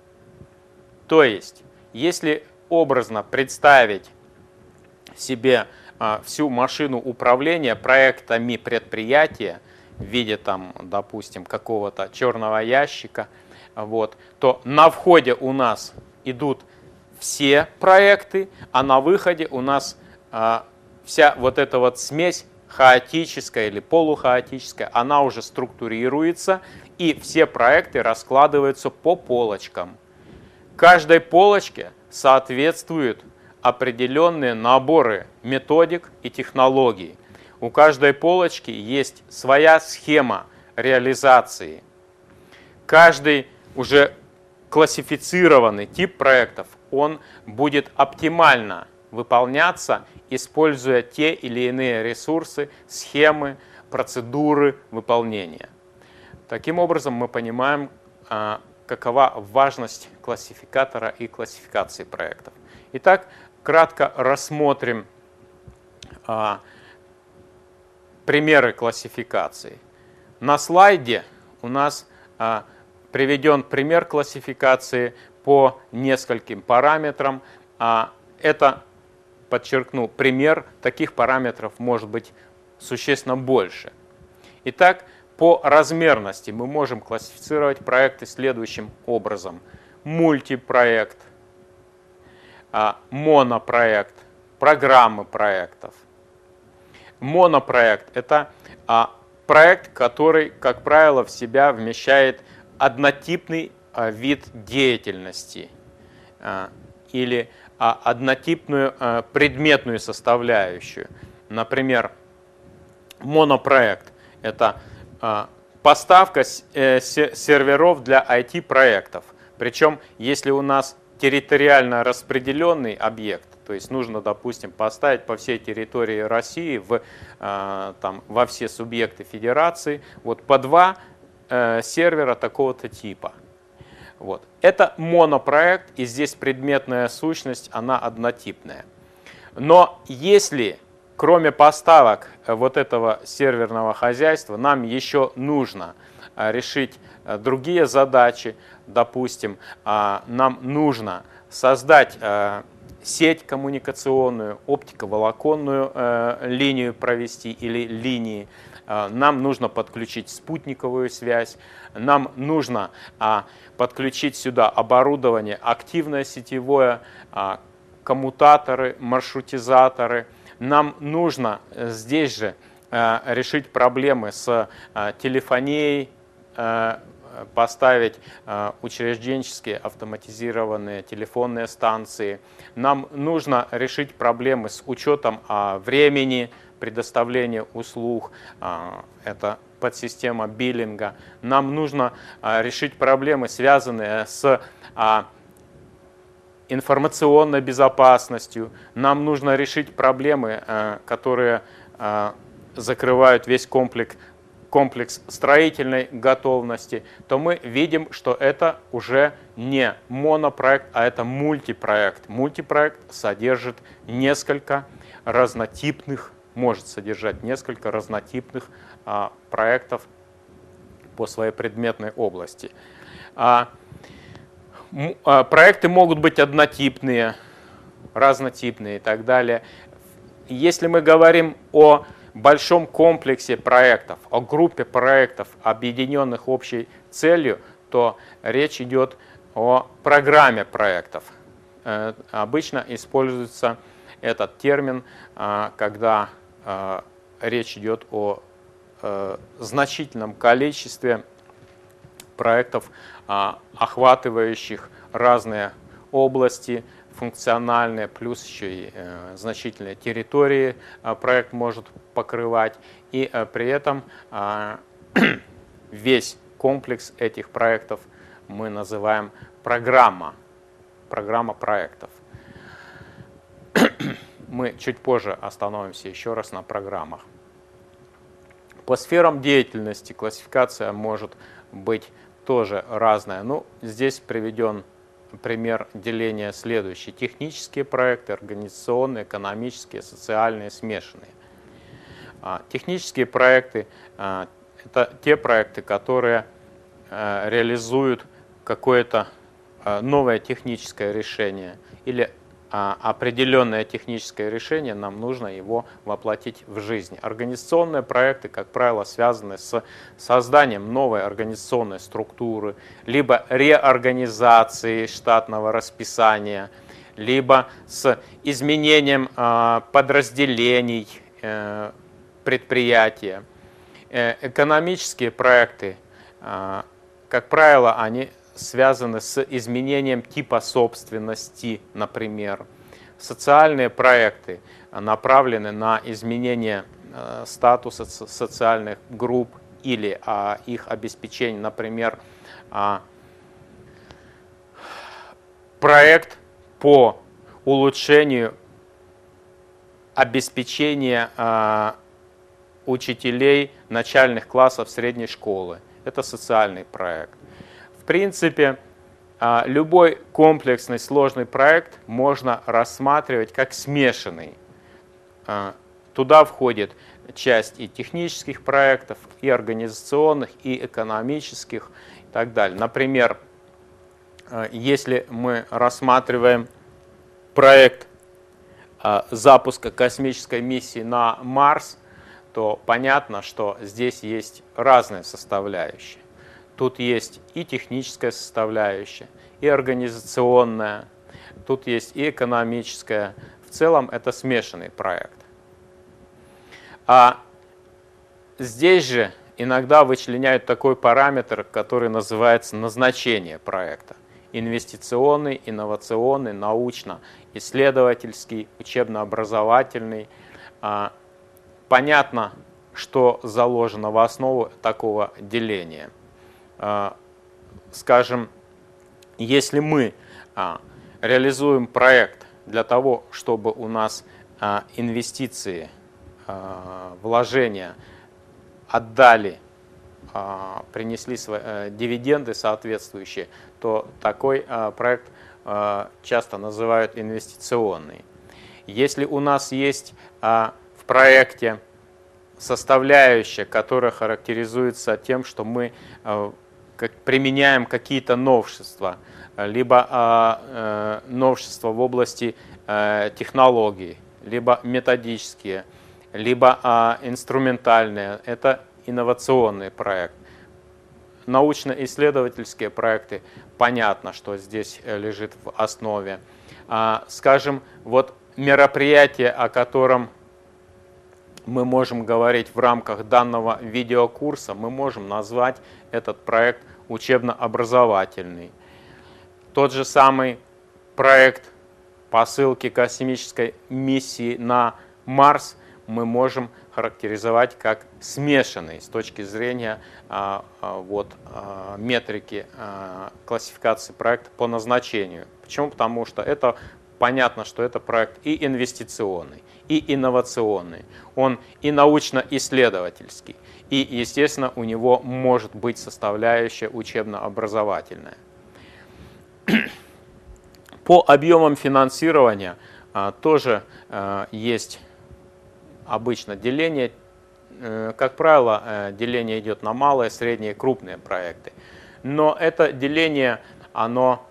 То есть, если образно представить себе а, всю машину управления проектами предприятия в виде, там, допустим, какого-то черного ящика, вот, то на входе у нас идут все проекты, а на выходе у нас а, вся вот эта вот смесь хаотическая или полухаотическая, она уже структурируется, и все проекты раскладываются по полочкам. Каждой полочке соответствуют определенные наборы методик и технологий. У каждой полочки есть своя схема реализации. Каждый уже классифицированный тип проектов, он будет оптимально выполняться, используя те или иные ресурсы, схемы, процедуры выполнения. Таким образом, мы понимаем, какова важность классификатора и классификации проектов. Итак, кратко рассмотрим примеры классификации. На слайде у нас приведен пример классификации по нескольким параметрам. Это, подчеркну, пример, таких параметров может быть существенно больше. Итак, по размерности мы можем классифицировать проекты следующим образом. Мультипроект, монопроект, программы проектов. Монопроект – это а, проект, который, как правило, в себя вмещает однотипный а, вид деятельности а, или а, однотипную а, предметную составляющую. Например, монопроект – это а, поставка серверов для ай ти-проектов. Причем, если у нас территориально распределенный объект, то есть нужно, допустим, поставить по всей территории России в, там, во все субъекты федерации вот по два сервера такого-то типа. Вот. Это монопроект, и здесь предметная сущность, она однотипная. Но если кроме поставок вот этого серверного хозяйства, нам еще нужно решить другие задачи. Допустим, нам нужно создать сеть коммуникационную, оптиковолоконную линию провести или линии. Нам нужно подключить спутниковую связь. Нам нужно подключить сюда оборудование активное сетевое, коммутаторы, маршрутизаторы. Нам нужно здесь же решить проблемы с телефонией, поставить учрежденческие автоматизированные телефонные станции. Нам нужно решить проблемы с учетом времени предоставления услуг. Это подсистема биллинга. Нам нужно решить проблемы, связанные с информационной безопасностью. Нам нужно решить проблемы, которые закрывают весь комплекс, комплекс строительной готовности, то мы видим, что это уже не монопроект, а это мультипроект. Мультипроект содержит несколько разнотипных, может содержать несколько разнотипных проектов по своей предметной области. Проекты могут быть однотипные, разнотипные и так далее. Если мы говорим о большом комплексе проектов, о группе проектов, объединенных общей целью, то речь идет о программе проектов. Обычно используется этот термин, когда речь идет о значительном количестве проектов, охватывающих разные области функциональные, плюс еще и значительные территории проект может покрывать. И при этом весь комплекс этих проектов мы называем программа, программа проектов. Мы чуть позже остановимся еще раз на программах. По сферам деятельности классификация может быть тоже разная. Ну, здесь приведен пример деления следующий. Технические проекты, организационные, экономические, социальные, смешанные. Технические проекты – это те проекты, которые реализуют какое-то новое техническое решение или определенное техническое решение, нам нужно его воплотить в жизнь. Организационные проекты, как правило, связаны с созданием новой организационной структуры, либо реорганизацией штатного расписания, либо с изменением подразделений предприятия. Экономические проекты, как правило, они связаны с изменением типа собственности, например. Социальные проекты направлены на изменение статуса социальных групп или их обеспечение, например, проект по улучшению обеспечения учителей начальных классов средней школы. Это социальный проект. В принципе, любой комплексный сложный проект можно рассматривать как смешанный. Туда входит часть и технических проектов, и организационных, и экономических, и так далее. Например, если мы рассматриваем проект запуска космической миссии на Марс, то понятно, что здесь есть разные составляющие. Тут есть и техническая составляющая, и организационная, тут есть и экономическая. В целом это смешанный проект. А здесь же иногда вычленяют такой параметр, который называется назначение проекта. Инвестиционный, инновационный, научно-исследовательский, учебно-образовательный. Понятно, что заложено в основу такого деления. Скажем, если мы реализуем проект для того, чтобы у нас инвестиции, вложения отдали, принесли свои дивиденды соответствующие, то такой проект часто называют инвестиционный. Если у нас есть в проекте составляющая, которая характеризуется тем, что мы применяем какие-то новшества, либо новшества в области технологий, либо методические, либо инструментальные, это инновационный проект. Научно-исследовательские проекты, понятно, что здесь лежит в основе. Скажем, вот мероприятие, о котором мы можем говорить в рамках данного видеокурса, мы можем назвать этот проект учебно-образовательный. Тот же самый проект посылки космической миссии на Марс мы можем характеризовать как смешанный с точки зрения а, а, вот, а, метрики а, классификации проекта по назначению. Почему? Потому что это понятно, что это проект и инвестиционный, и инновационный, он и научно-исследовательский, и, естественно, у него может быть составляющая учебно-образовательная. По объемам финансирования а, тоже а, есть обычно деление. Как правило, деление идет на малые, средние, крупные проекты. Но это деление, оно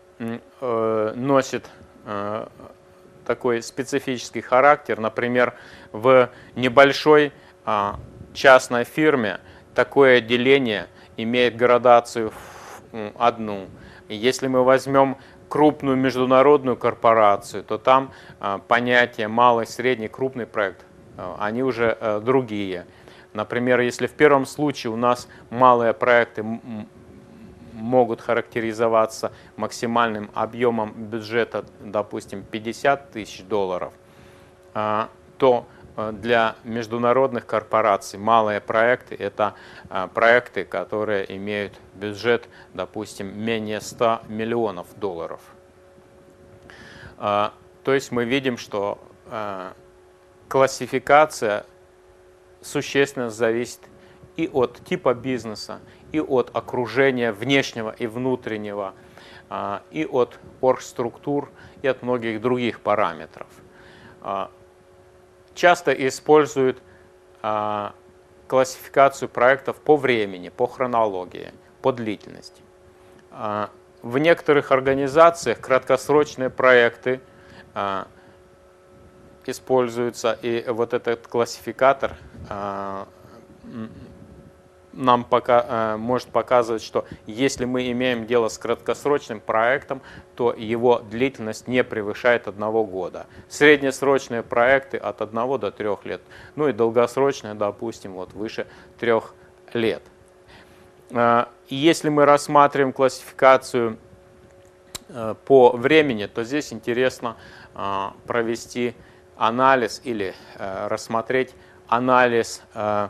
носит такой специфический характер. Например, в небольшой частной фирме такое деление имеет градацию одну. Если мы возьмем крупную международную корпорацию, то там понятие малый, средний, крупный проект, они уже другие. Например, если в первом случае у нас малые проекты могут характеризоваться максимальным объемом бюджета, допустим, пятьдесят тысяч долларов, то для международных корпораций малые проекты – это проекты, которые имеют бюджет, допустим, менее ста миллионов долларов. То есть мы видим, что классификация существенно зависит и от типа бизнеса, и от окружения внешнего и внутреннего, и от оргструктур, и от многих других параметров. Часто используют классификацию проектов по времени, по хронологии, по длительности. В некоторых организациях краткосрочные проекты используются, и вот этот классификатор нам пока, может показывать, что если мы имеем дело с краткосрочным проектом, то его длительность не превышает одного года. Среднесрочные проекты от одного до трех лет, ну и долгосрочные, допустим, вот выше трех лет. Если мы рассматриваем классификацию по времени, то здесь интересно провести анализ или рассмотреть анализ,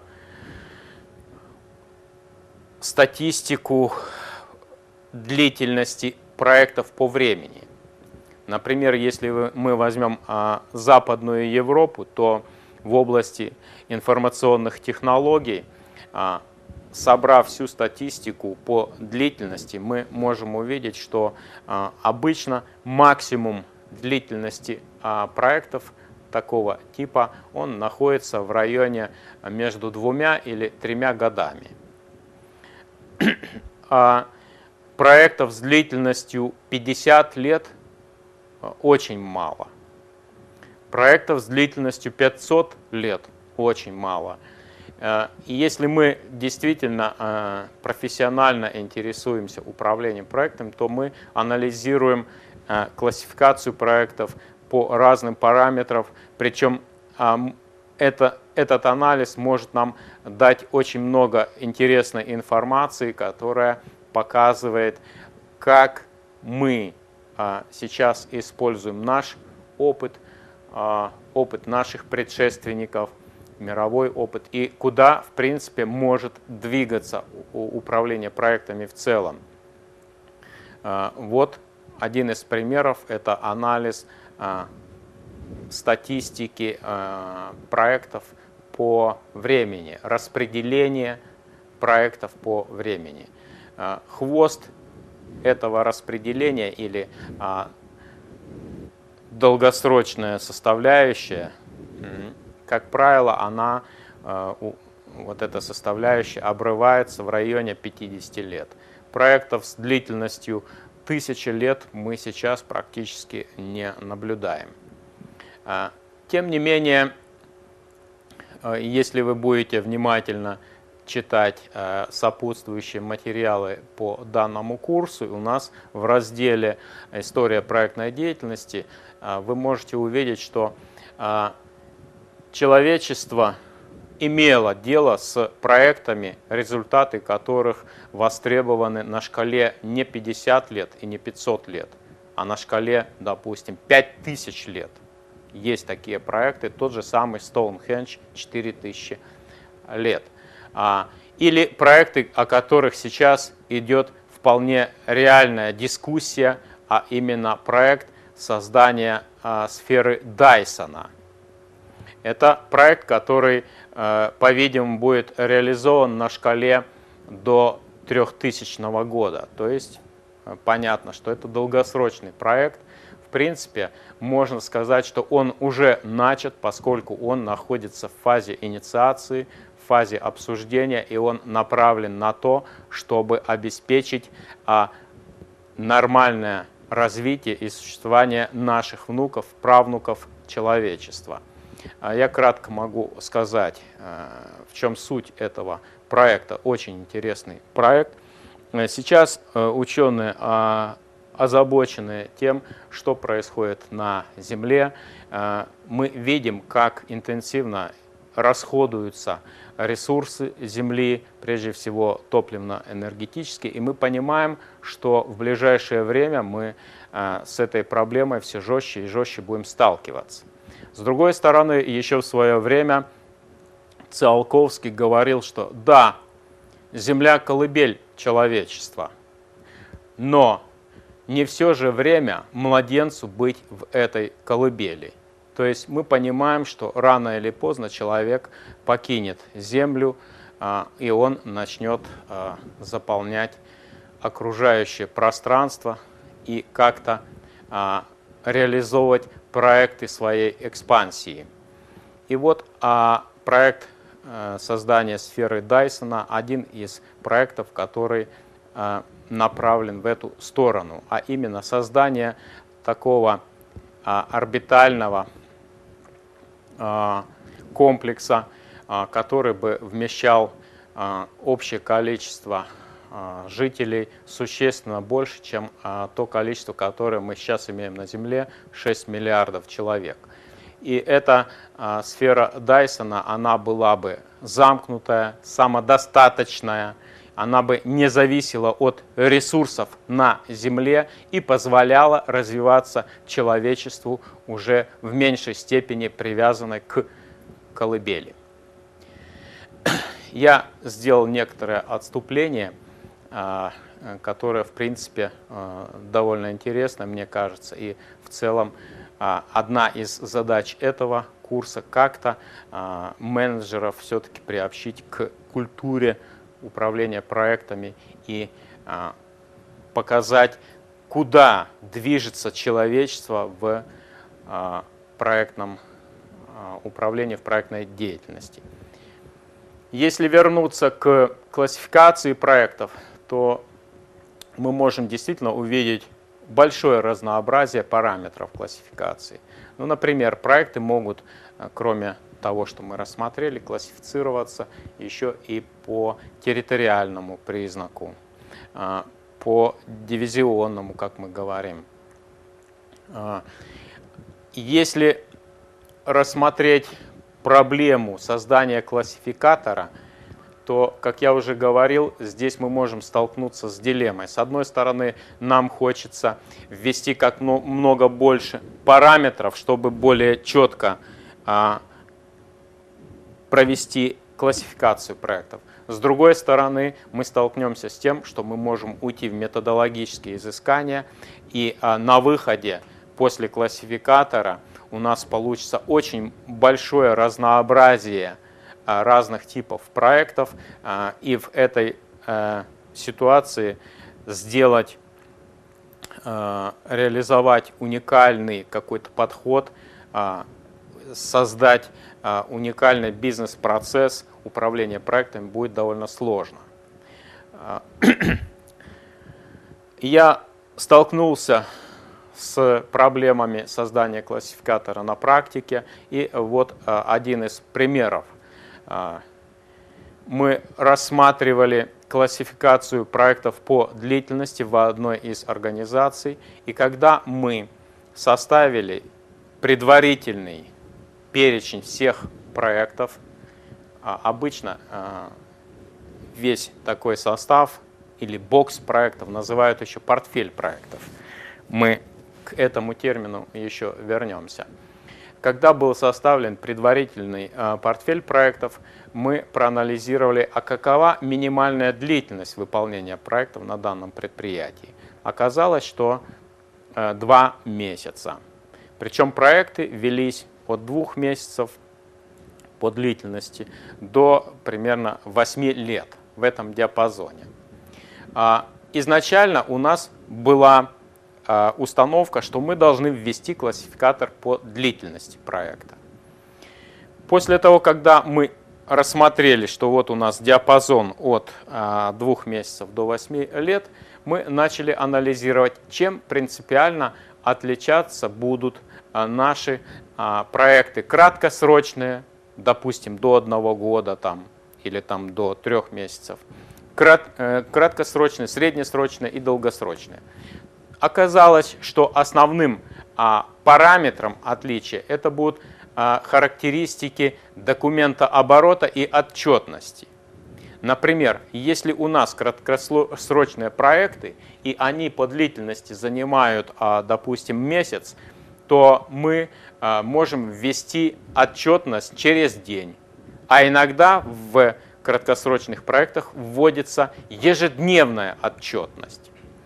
статистику длительности проектов по времени. Например, если мы возьмем Западную Европу, то в области информационных технологий, собрав всю статистику по длительности, мы можем увидеть, что обычно максимум длительности проектов такого типа, он находится в районе между двумя или тремя годами. А проектов с длительностью пятьдесят лет очень мало. Проектов с длительностью пятьсот лет очень мало. И если мы действительно профессионально интересуемся управлением проектом, то мы анализируем классификацию проектов по разным параметрам, причем это, этот анализ может нам дать очень много интересной информации, которая показывает, как мы сейчас используем наш опыт, опыт наших предшественников, мировой опыт, и куда, в принципе, может двигаться управление проектами в целом. Вот один из примеров – это анализ статистики проектов по времени, распределение проектов по времени. Хвост этого распределения или долгосрочная составляющая, как правило, она, вот эта составляющая, обрывается в районе пятидесяти лет. Проектов с длительностью тысячи лет мы сейчас практически не наблюдаем. Тем не менее, если вы будете внимательно читать сопутствующие материалы по данному курсу, у нас в разделе «История проектной деятельности» вы можете увидеть, что человечество имело дело с проектами, результаты которых востребованы на шкале не пятьдесят лет и не пятьсот лет, а на шкале, допустим, пять тысяч лет. Есть такие проекты, тот же самый Стоунхендж, четыре тысячи лет. Или проекты, о которых сейчас идет вполне реальная дискуссия, а именно проект создания сферы Дайсона. Это проект, который, по-видимому, будет реализован на шкале до трехтысячного года. То есть понятно, что это долгосрочный проект. В принципе, можно сказать, что он уже начат, поскольку он находится в фазе инициации, в фазе обсуждения, и он направлен на то, чтобы обеспечить нормальное развитие и существование наших внуков, правнуков человечества. Я кратко могу сказать, в чем суть этого проекта. Очень интересный проект. Сейчас ученые озабочены тем, что происходит на Земле. Мы видим, как интенсивно расходуются ресурсы Земли, прежде всего топливно-энергетические, и мы понимаем, что в ближайшее время мы с этой проблемой все жестче и жестче будем сталкиваться. С другой стороны, еще в свое время Циолковский говорил, что да, Земля – колыбель человечества, но не все же время младенцу быть в этой колыбели. То есть мы понимаем, что рано или поздно человек покинет Землю, и он начнет заполнять окружающее пространство и как-то реализовывать проекты своей экспансии. И вот проект создания сферы Дайсона – один из проектов, который направлен в эту сторону, а именно создание такого орбитального комплекса, который бы вмещал общее количество жителей существенно больше, чем то количество, которое мы сейчас имеем на Земле, шесть миллиардов человек. И эта сфера Дайсона, она была бы замкнутая, самодостаточная, она бы не зависела от ресурсов на Земле и позволяла развиваться человечеству уже в меньшей степени привязанной к колыбели. Я сделал некоторое отступление, которое, в принципе, довольно интересно, мне кажется, и в целом одна из задач этого курса как-то менеджеров все-таки приобщить к культуре управления проектами и а, показать, куда движется человечество в а, проектном а, управлении, в проектной деятельности. Если вернуться к классификации проектов, то мы можем действительно увидеть большое разнообразие параметров классификации. Ну, например, проекты могут, кроме того, что мы рассмотрели, классифицироваться еще и по территориальному признаку, по дивизионному, как мы говорим. Если рассмотреть проблему создания классификатора, то, как я уже говорил, здесь мы можем столкнуться с дилеммой. С одной стороны, нам хочется ввести как много больше параметров, чтобы более четко а, провести классификацию проектов. С другой стороны, мы столкнемся с тем, что мы можем уйти в методологические изыскания, и а, на выходе после классификатора у нас получится очень большое разнообразие разных типов проектов, и в этой ситуации сделать, реализовать уникальный какой-то подход, создать уникальный бизнес-процесс управления проектами будет довольно сложно. Я столкнулся с проблемами создания классификатора на практике, и вот один из примеров. Мы рассматривали классификацию проектов по длительности в одной из организаций, и когда мы составили предварительный перечень всех проектов, обычно весь такой состав или бокс проектов называют еще портфель проектов. Мы к этому термину еще вернемся. Когда был составлен предварительный портфель проектов, мы проанализировали, а какова минимальная длительность выполнения проектов на данном предприятии. Оказалось, что два месяца. Причем проекты велись от двух месяцев по длительности до примерно восьми лет в этом диапазоне. Изначально у нас была установка, что мы должны ввести классификатор по длительности проекта. После того, когда мы рассмотрели, что вот у нас диапазон от двух месяцев до восьми лет, мы начали анализировать, чем принципиально отличаться будут наши проекты краткосрочные, допустим, до одного года там, или там, до трех месяцев, краткосрочные, среднесрочные и долгосрочные. Оказалось, что основным а, параметром отличия это будут а, характеристики документа оборота и отчетности. Например, если у нас краткосрочные проекты, и они по длительности занимают, а, допустим, месяц, то мы а, можем ввести отчетность через день. А иногда в краткосрочных проектах вводится ежедневная отчетность.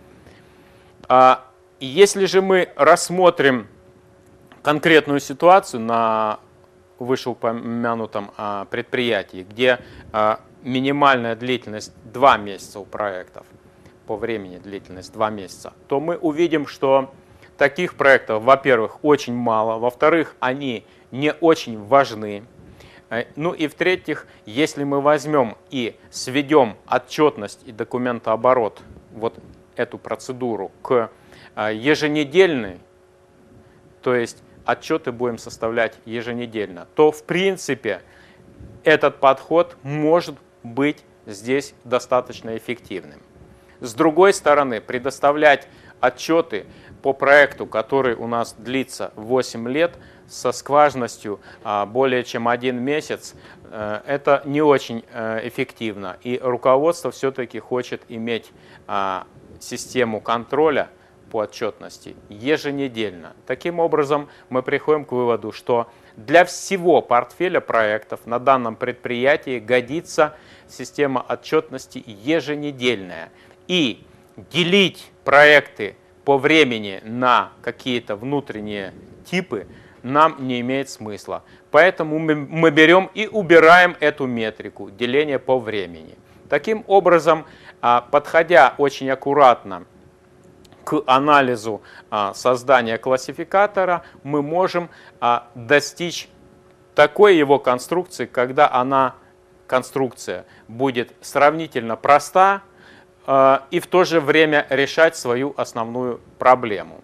Если же мы рассмотрим конкретную ситуацию на вышеупомянутом предприятии, где минимальная длительность два месяца у проектов, по времени длительность два месяца, то мы увидим, что таких проектов, во-первых, очень мало, во-вторых, они не очень важны. Ну и в-третьих, если мы возьмем и сведем отчетность и документооборот, вот эту процедуру, к еженедельной, то есть отчеты будем составлять еженедельно, то в принципе этот подход может быть здесь достаточно эффективным. С другой стороны, предоставлять отчеты по проекту, который у нас длится восемь лет, со скважностью более чем один месяц, это не очень эффективно. И руководство все-таки хочет иметь систему контроля по отчетности еженедельно. Таким образом, мы приходим к выводу, что для всего портфеля проектов на данном предприятии годится система отчетности еженедельная. И делить проекты по времени на какие-то внутренние типы нам не имеет смысла. Поэтому мы берем и убираем эту метрику деления по времени. Таким образом, подходя очень аккуратно к анализу создания классификатора, мы можем достичь такой его конструкции, когда она, конструкция, будет сравнительно проста и в то же время решать свою основную проблему.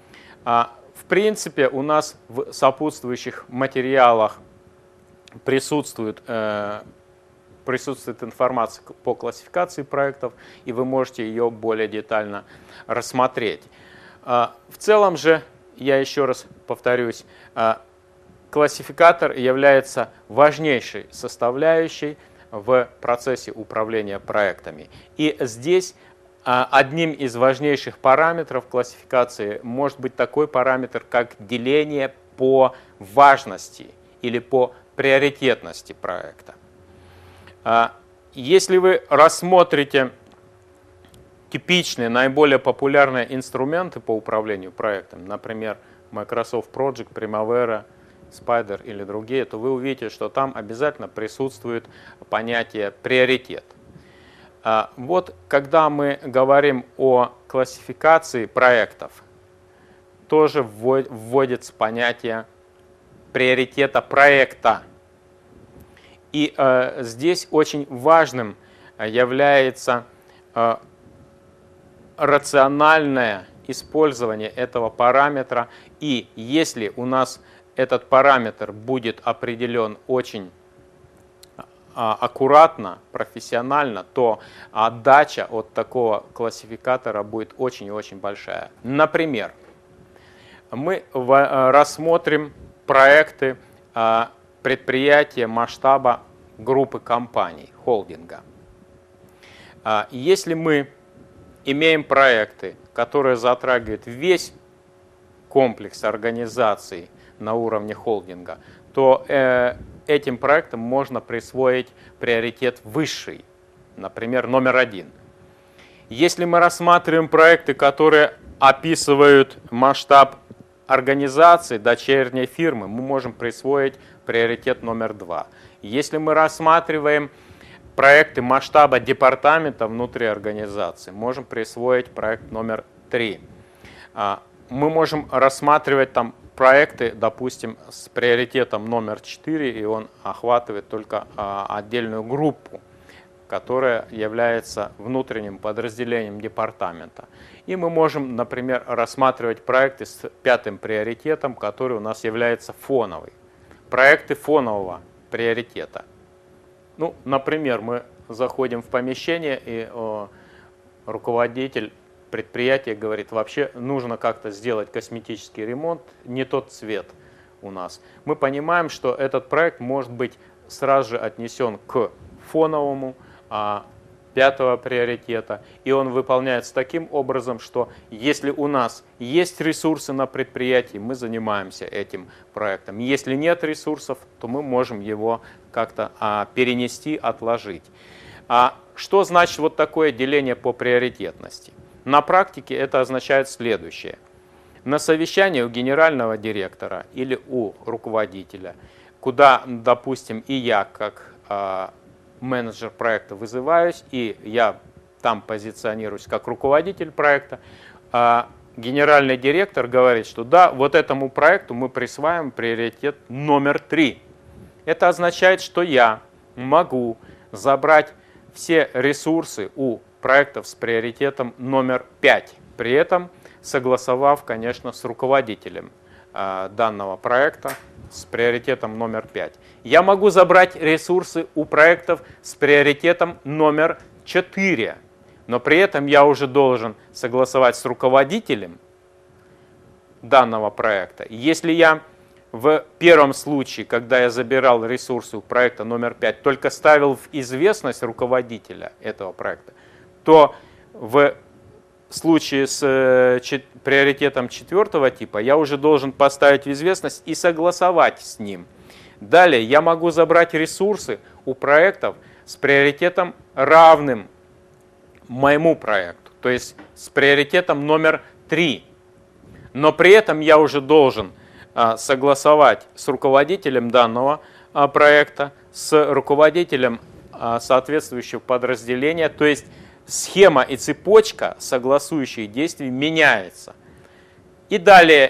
В принципе, у нас в сопутствующих материалах присутствует присутствует информация по классификации проектов, и вы можете ее более детально рассмотреть. В целом же, я еще раз повторюсь, классификатор является важнейшей составляющей в процессе управления проектами. И здесь одним из важнейших параметров классификации может быть такой параметр, как деление по важности или по приоритетности проекта. Если вы рассмотрите типичные, наиболее популярные инструменты по управлению проектом, например, Microsoft Project, Primavera, Spider или другие, то вы увидите, что там обязательно присутствует понятие приоритет. Вот когда мы говорим о классификации проектов, тоже вводится понятие приоритета проекта. И э, здесь очень важным является э, рациональное использование этого параметра. И если у нас этот параметр будет определен очень аккуратно, профессионально, то отдача от такого классификатора будет очень и очень большая. Например, мы рассмотрим проекты предприятия масштаба группы компаний, холдинга. Если мы имеем проекты, которые затрагивают весь комплекс организаций на уровне холдинга, то э, этим проектам можно присвоить приоритет высший, например, номер один. Если мы рассматриваем проекты, которые описывают масштаб организации, дочерней фирмы, мы можем присвоить приоритет номер два. Если мы рассматриваем проекты масштаба департамента внутри организации, можем присвоить проект номер три. Мы можем рассматривать там проекты, допустим, с приоритетом номер четыре, и он охватывает только отдельную группу, которая является внутренним подразделением департамента. И мы можем, например, рассматривать проекты с пятым приоритетом, который у нас является фоновый. Проекты фонового приоритета. Ну, например, мы заходим в помещение, и о, руководитель предприятия говорит, вообще нужно как-то сделать косметический ремонт, не тот цвет у нас. Мы понимаем, что этот проект может быть сразу же отнесен к фоновому а, пятого приоритета, и он выполняется таким образом, что если у нас есть ресурсы на предприятии, мы занимаемся этим проектом. Если нет ресурсов, то мы можем его как-то а, перенести, отложить. А что значит вот такое деление по приоритетности? На практике это означает следующее. На совещании у генерального директора или у руководителя, куда, допустим, и я как а, менеджер проекта вызываюсь, и я там позиционируюсь как руководитель проекта, а генеральный директор говорит, что да, вот этому проекту мы присваиваем приоритет номер три. Это означает, что я могу забрать все ресурсы у проектов с приоритетом номер пять, при этом согласовав, конечно, с руководителем э, данного проекта с приоритетом номер пять. Я могу забрать ресурсы у проектов с приоритетом номер четыре, но при этом я уже должен согласовать с руководителем данного проекта. Если я в первом случае, когда я забирал ресурсы у проекта номер пять, только ставил в известность руководителя этого проекта, то в случае с приоритетом четвертого типа я уже должен поставить в известность и согласовать с ним. Далее я могу забрать ресурсы у проектов с приоритетом равным моему проекту, то есть с приоритетом номер три. Но при этом я уже должен согласовать с руководителем данного проекта, с руководителем соответствующего подразделения, то есть схема и цепочка согласующих действий меняется. И далее,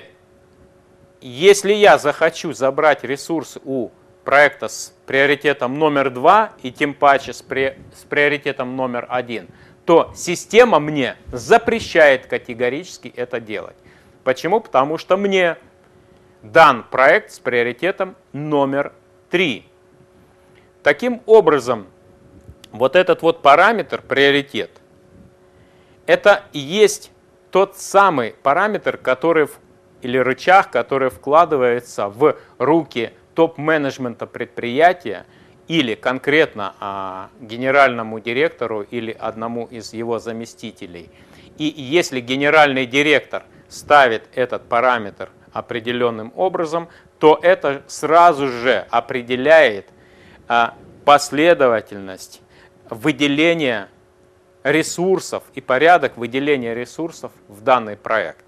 если я захочу забрать ресурсы у проекта с приоритетом номер два и тем паче с, при, с приоритетом номер один, то система мне запрещает категорически это делать. Почему? Потому что мне дан проект с приоритетом номер три. Таким образом, вот этот вот параметр, приоритет, это и есть тот самый параметр, который или рычаг, который вкладывается в руки топ-менеджмента предприятия или конкретно а, генеральному директору или одному из его заместителей. И если генеральный директор ставит этот параметр определенным образом, то это сразу же определяет а, последовательность выделения ресурсов и порядок выделения ресурсов в данный проект.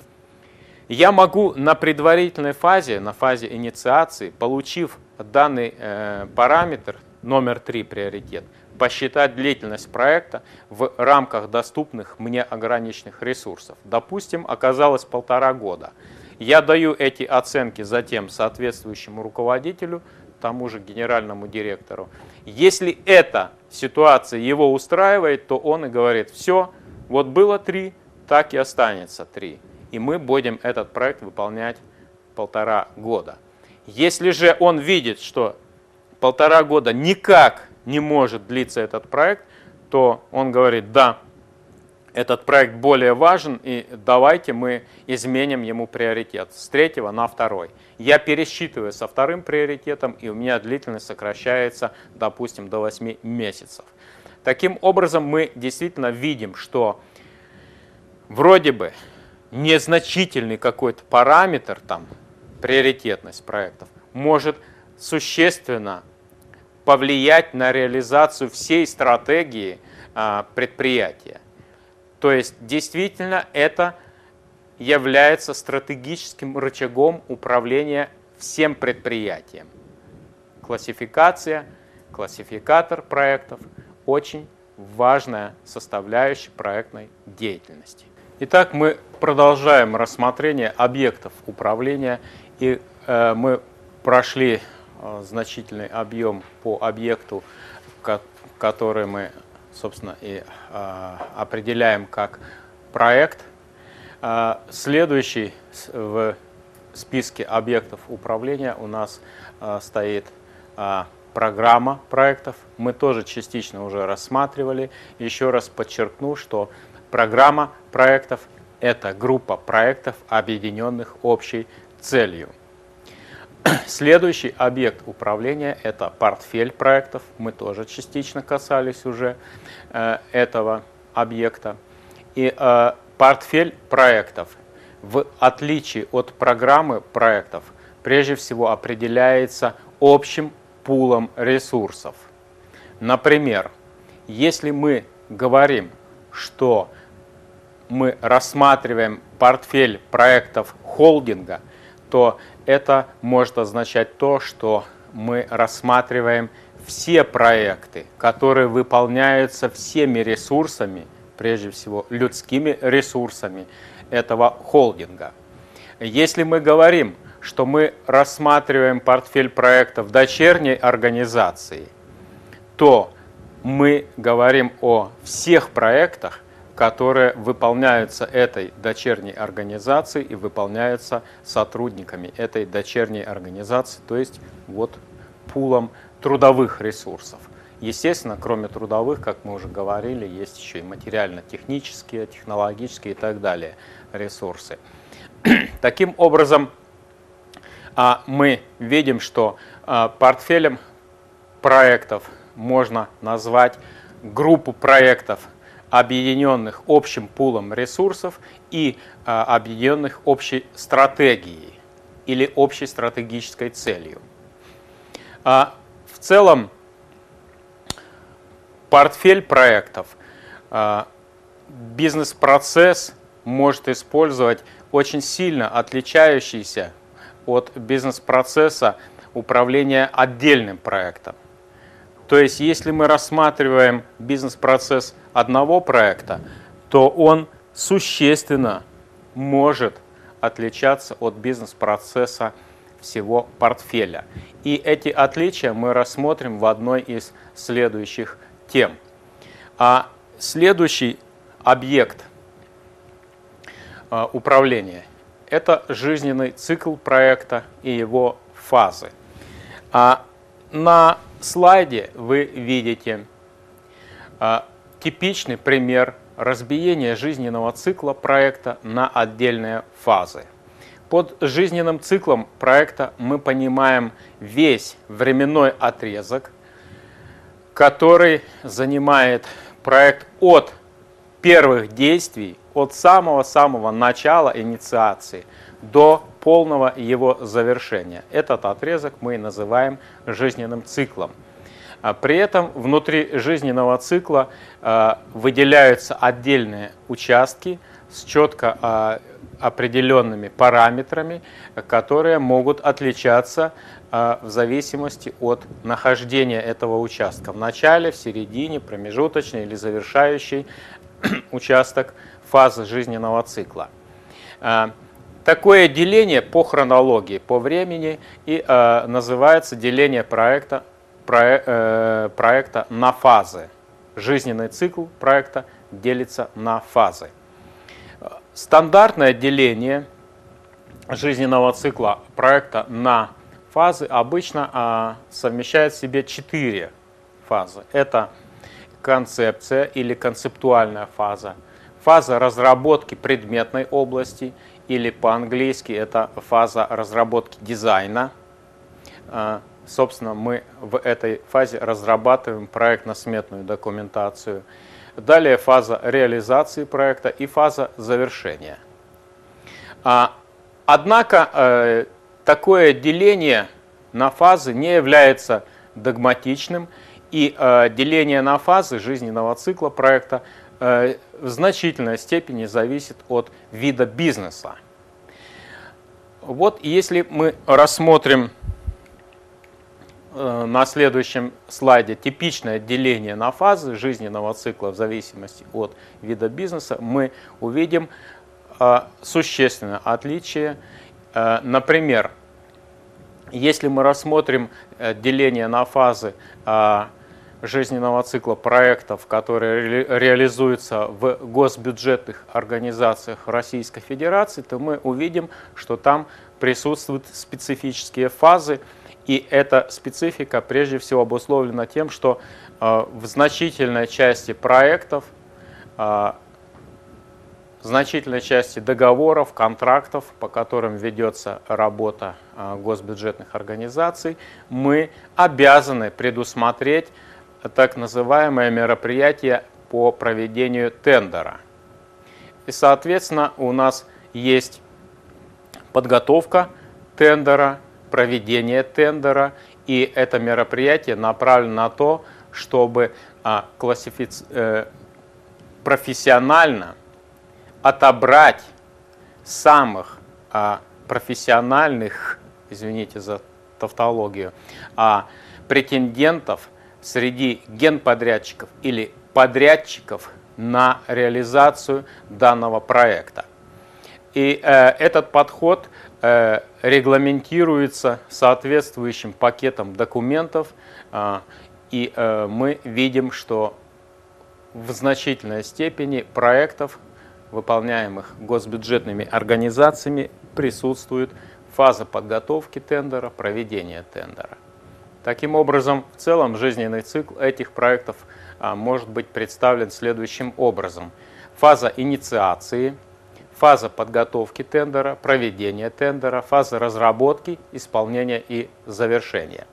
Я могу на предварительной фазе, на фазе инициации, получив данный э, параметр, номер три приоритет, посчитать длительность проекта в рамках доступных мне ограниченных ресурсов. Допустим, оказалось полтора года. Я даю эти оценки затем соответствующему руководителю, тому же генеральному директору. Если эта ситуация его устраивает, то он и говорит: все, вот было три, так и останется три. И мы будем этот проект выполнять полтора года. Если же он видит, что полтора года никак не может длиться этот проект, то он говорит: да, этот проект более важен, и давайте мы изменим ему приоритет с третьего на второй. Я пересчитываю со вторым приоритетом, и у меня длительность сокращается, допустим, до восьми месяцев. Таким образом, мы действительно видим, что вроде бы незначительный какой-то параметр, там, приоритетность проектов, может существенно повлиять на реализацию всей стратегии а, предприятия. То есть действительно это является стратегическим рычагом управления всем предприятием. Классификация, классификатор проектов – очень важная составляющая проектной деятельности. Итак, мы продолжаем рассмотрение объектов управления, и э, мы прошли э, значительный объем по объекту, ко который мы, собственно, и э, определяем как проект. Э, следующий в списке объектов управления у нас э, стоит э, программа проектов. Мы тоже частично уже рассматривали. Еще раз подчеркну, что программа проектов – это группа проектов, объединенных общей целью. Следующий объект управления – это портфель проектов. Мы тоже частично касались уже э, этого объекта. И э, портфель проектов, в отличие от программы проектов, прежде всего определяется общим пулом ресурсов. Например, если мы говорим, что мы рассматриваем портфель проектов холдинга, то это может означать то, что мы рассматриваем все проекты, которые выполняются всеми ресурсами, прежде всего людскими ресурсами этого холдинга. Если мы говорим, что мы рассматриваем портфель проектов дочерней организации, то мы говорим о всех проектах, которые выполняются этой дочерней организацией и выполняются сотрудниками этой дочерней организации, то есть вот пулом трудовых ресурсов. Естественно, кроме трудовых, как мы уже говорили, есть еще и материально-технические, технологические и так далее ресурсы. Таким образом, мы видим, что портфелем проектов можно назвать группу проектов, объединенных общим пулом ресурсов и а, объединенных общей стратегией или общей стратегической целью. А, в целом, портфель проектов, а, бизнес-процесс может использовать очень сильно отличающийся от бизнес-процесса управления отдельным проектом. То есть, если мы рассматриваем бизнес-процесс одного проекта, то он существенно может отличаться от бизнес-процесса всего портфеля. И эти отличия мы рассмотрим в одной из следующих тем. А следующий объект управления – это жизненный цикл проекта и его фазы. А на слайде вы видите а, типичный пример разбиения жизненного цикла проекта на отдельные фазы. Под жизненным циклом проекта мы понимаем весь временной отрезок, который занимает проект от первых действий, от самого-самого начала инициации до полного его завершения. Этот отрезок мы называем жизненным циклом. При этом внутри жизненного цикла выделяются отдельные участки с четко определенными параметрами, которые могут отличаться в зависимости от нахождения этого участка в начале, в середине, промежуточный или завершающий участок фазы жизненного цикла. Такое деление по хронологии, по времени и называется деление проекта, проекта на фазы. Жизненный цикл проекта делится на фазы. Стандартное деление жизненного цикла проекта на фазы обычно а, совмещает в себе четыре фазы. Это концепция или концептуальная фаза, фаза разработки предметной области, или по-английски это фаза разработки дизайна. А, собственно, мы в этой фазе разрабатываем проектно-сметную документацию. Далее фаза реализации проекта и фаза завершения. Однако такое деление на фазы не является догматичным, и деление на фазы жизненного цикла проекта в значительной степени зависит от вида бизнеса. Вот если мы рассмотрим на следующем слайде типичное деление на фазы жизненного цикла в зависимости от вида бизнеса, мы увидим существенное отличие. Например, если мы рассмотрим деление на фазы жизненного цикла проектов, которые реализуются в госбюджетных организациях Российской Федерации, то мы увидим, что там присутствуют специфические фазы. И эта специфика прежде всего обусловлена тем, что э, в значительной части проектов, э, значительной части договоров, контрактов, по которым ведется работа э, госбюджетных организаций, мы обязаны предусмотреть так называемое мероприятие по проведению тендера. И, соответственно, у нас есть подготовка тендера, проведение тендера, и это мероприятие направлено на то, чтобы а, классифици... э, профессионально отобрать самых а, профессиональных, извините за тавтологию, а, претендентов среди генподрядчиков или подрядчиков на реализацию данного проекта. И э, этот подход э, регламентируется соответствующим пакетом документов, э, и э, мы видим, что в значительной степени проектов, выполняемых госбюджетными организациями, присутствует фаза подготовки тендера, проведения тендера. Таким образом, в целом жизненный цикл этих проектов э, может быть представлен следующим образом. Фаза инициации, фаза подготовки тендера, проведения тендера, фаза разработки, исполнения и завершения.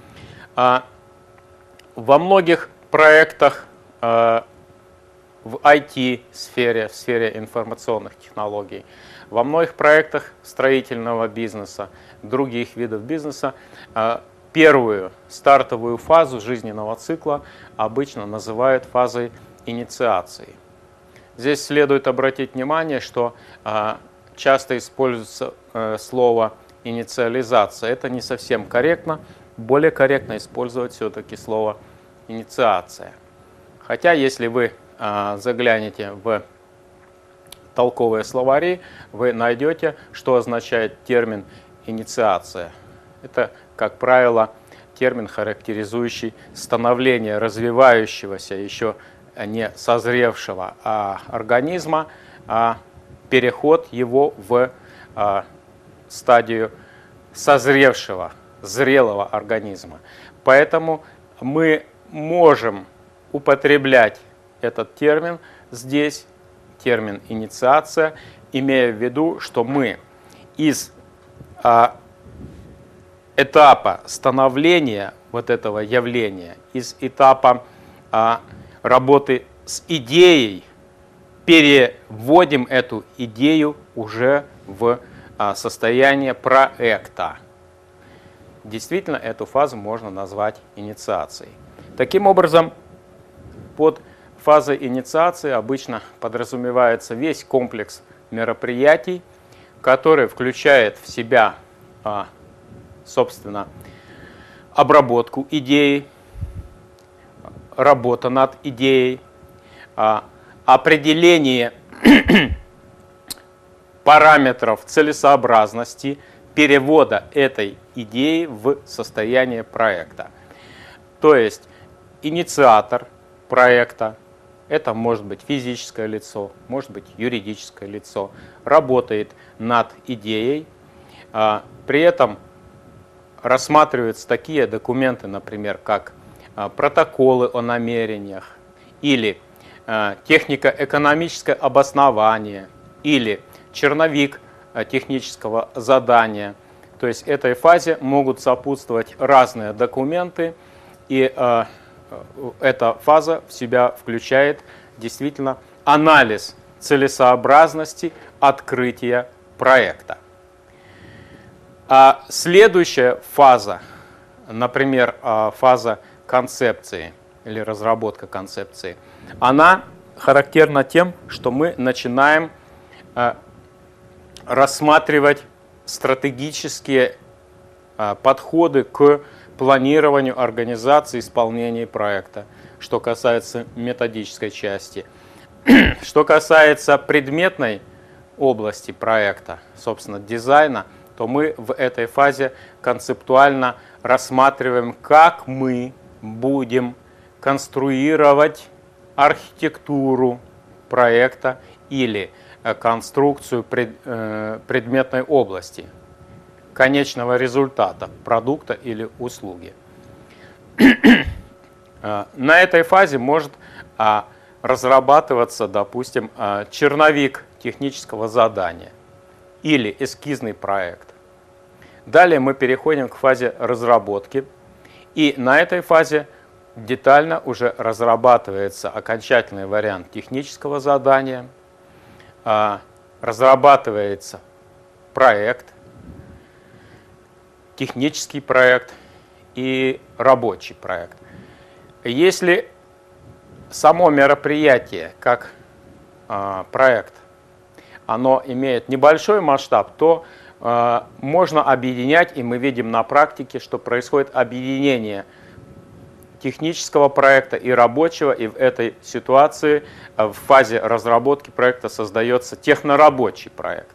Во многих проектах в ай ти-сфере, в сфере информационных технологий, во многих проектах строительного бизнеса, других видов бизнеса, первую стартовую фазу жизненного цикла обычно называют фазой инициации. Здесь следует обратить внимание, что э, часто используется э, слово инициализация. Это не совсем корректно. Более корректно использовать все-таки слово инициация. Хотя, если вы э, заглянете в толковые словари, вы найдете, что означает термин инициация. Это, как правило, термин, характеризующий становление развивающегося еще не созревшего а, организма, а переход его в а, стадию созревшего, зрелого организма. Поэтому мы можем употреблять этот термин здесь, термин инициация, имея в виду, что мы из а, этапа становления вот этого явления, из этапа а, работы с идеей, переводим эту идею уже в а, состояние проекта. Действительно, эту фазу можно назвать инициацией. Таким образом, под фазой инициации обычно подразумевается весь комплекс мероприятий, который включает в себя, собственно, обработку идеи, работа над идеей, определение параметров целесообразности перевода этой идеи в состояние проекта. То есть инициатор проекта, это может быть физическое лицо, может быть юридическое лицо, работает над идеей. При этом рассматриваются такие документы, например, как протоколы о намерениях, или технико-экономическое обоснование, или черновик технического задания. То есть этой фазе могут сопутствовать разные документы, и э, эта фаза в себя включает действительно анализ целесообразности открытия проекта. А следующая фаза, например, фаза концепции или разработка концепции, она характерна тем, что мы начинаем рассматривать стратегические подходы к планированию, организации, исполнения проекта, что касается методической части. Что касается предметной области проекта, собственно, дизайна, то мы в этой фазе концептуально рассматриваем, как мы будем конструировать архитектуру проекта или конструкцию предметной области, конечного результата продукта или услуги. На этой фазе может разрабатываться, допустим, черновик технического задания или эскизный проект. Далее мы переходим к фазе разработки, и на этой фазе детально уже разрабатывается окончательный вариант технического задания, разрабатывается проект, технический проект и рабочий проект. Если само мероприятие, как э, проект, оно имеет небольшой масштаб, то э, можно объединять, и мы видим на практике, что происходит объединение технического проекта и рабочего, и в этой ситуации в фазе разработки проекта создается технорабочий проект.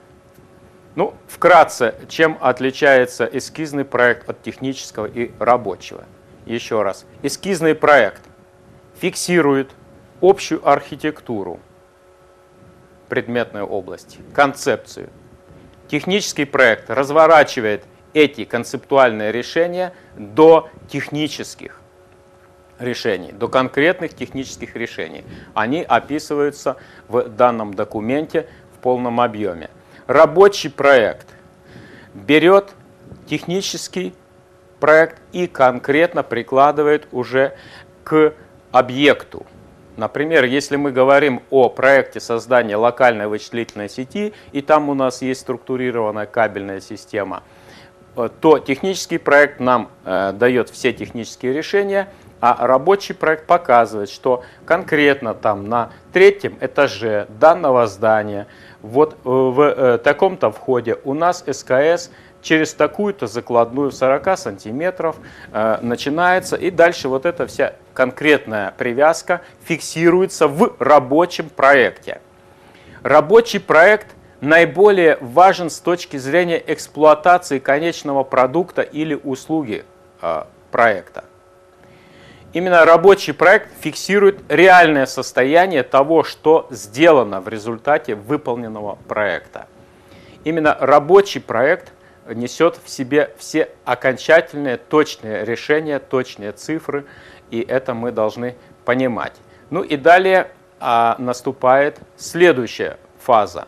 Ну, вкратце, чем отличается эскизный проект от технического и рабочего? Еще раз. Эскизный проект фиксирует общую архитектуру предметной области, концепцию. Технический проект разворачивает эти концептуальные решения до технических решений, до конкретных технических решений. Они описываются в данном документе в полном объеме. Рабочий проект берет технический проект и конкретно прикладывает уже к объекту. Например, если мы говорим о проекте создания локальной вычислительной сети, и там у нас есть структурированная кабельная система, то технический проект нам э, дает все технические решения, а рабочий проект показывает, что конкретно там на третьем этаже данного здания вот в таком-то входе у нас СКС через такую-то закладную сорок сантиметров э, начинается, и дальше вот эта вся конкретная привязка фиксируется в рабочем проекте. Рабочий проект наиболее важен с точки зрения эксплуатации конечного продукта или услуги э, проекта. Именно рабочий проект фиксирует реальное состояние того, что сделано в результате выполненного проекта. Именно рабочий проект несет в себе все окончательные, точные решения, точные цифры, и это мы должны понимать. Ну и далее а, наступает следующая фаза,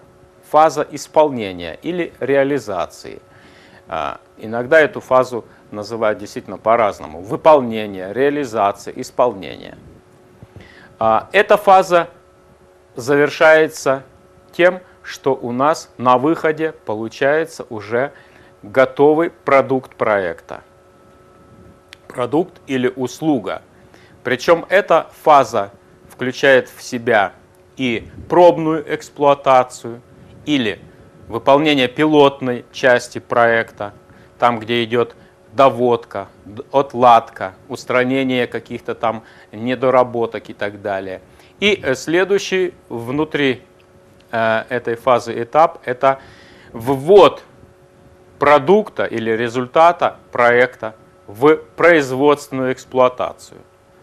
фаза исполнения или реализации. Иногда эту фазу называют действительно по-разному. Выполнение, реализация, исполнение. Эта фаза завершается тем, что у нас на выходе получается уже готовый продукт проекта. Продукт или услуга. Причем эта фаза включает в себя и пробную эксплуатацию, или выполнение пилотной части проекта, там, где идет доводка, отладка, устранение каких-то там недоработок и так далее. И следующий внутри э, этой фазы этап – это ввод продукта или результата проекта в производственную эксплуатацию.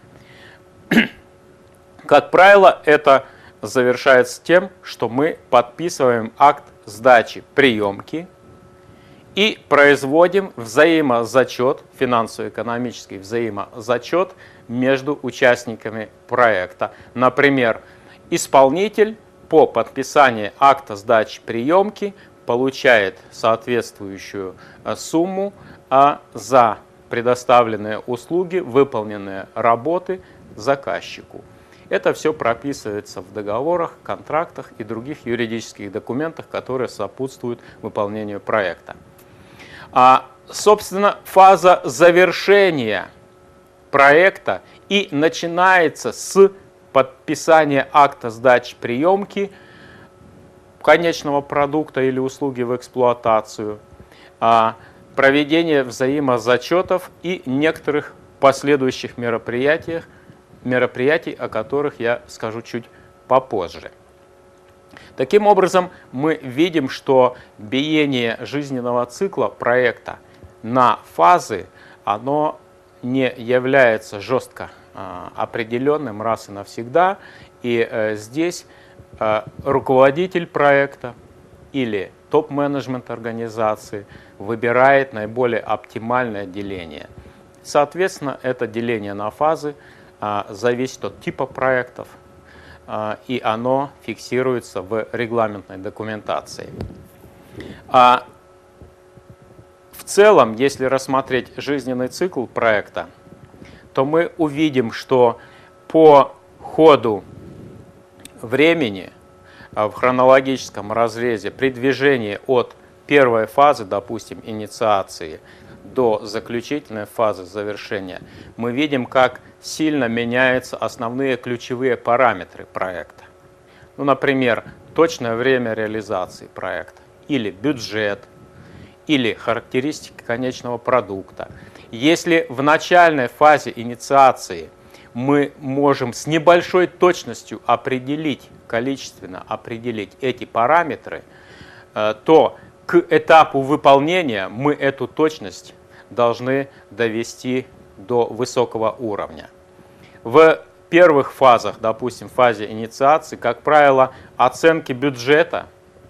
Как правило, это завершается тем, что мы подписываем акт сдачи приемки и производим взаимозачет, финансово-экономический взаимозачет между участниками проекта. Например, исполнитель по подписании акта сдачи приемки получает соответствующую сумму за предоставленные услуги, выполненные работы заказчику. Это все прописывается в договорах, контрактах и других юридических документах, которые сопутствуют выполнению проекта. А, собственно, фаза завершения проекта и начинается с подписания акта сдачи приемки конечного продукта или услуги в эксплуатацию, а, проведения взаимозачетов и некоторых последующих мероприятиях, мероприятий, о которых я скажу чуть попозже. Таким образом, мы видим, что биение жизненного цикла проекта на фазы, оно не является жестко а, определенным раз и навсегда. И а, здесь а, руководитель проекта или топ-менеджмент организации выбирает наиболее оптимальное деление. Соответственно, это деление на фазы зависит от типа проектов, и оно фиксируется в регламентной документации. В целом, если рассмотреть жизненный цикл проекта, то мы увидим, что по ходу времени в хронологическом разрезе при движении от первой фазы, допустим, инициации, до заключительной фазы завершения, мы видим, как сильно меняются основные ключевые параметры проекта. Ну, например, точное время реализации проекта, или бюджет, или характеристики конечного продукта. Если в начальной фазе инициации мы можем с небольшой точностью определить, количественно определить эти параметры, то к этапу выполнения мы эту точность должны довести до высокого уровня. В первых фазах, допустим, в фазе инициации, как правило, оценки бюджета,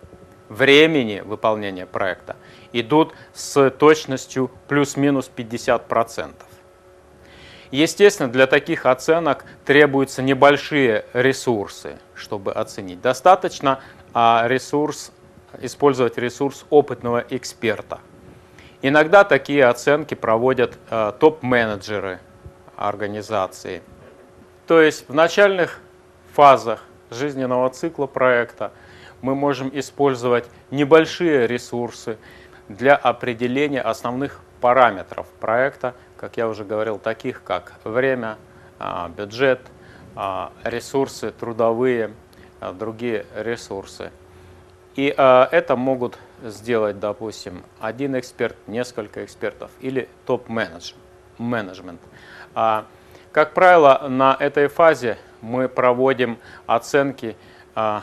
времени выполнения проекта идут с точностью плюс-минус пятьдесят процентов. Естественно, для таких оценок требуются небольшие ресурсы, чтобы оценить. Достаточно ресурс, использовать ресурс опытного эксперта. Иногда такие оценки проводят э, топ-менеджеры организации. То есть в начальных фазах жизненного цикла проекта мы можем использовать небольшие ресурсы для определения основных параметров проекта, как я уже говорил, таких как время, э, бюджет, э, ресурсы трудовые, э, другие ресурсы. И э, это могут сделать, допустим, один эксперт, несколько экспертов или топ-менеджмент. А, как правило, на этой фазе мы проводим оценки а,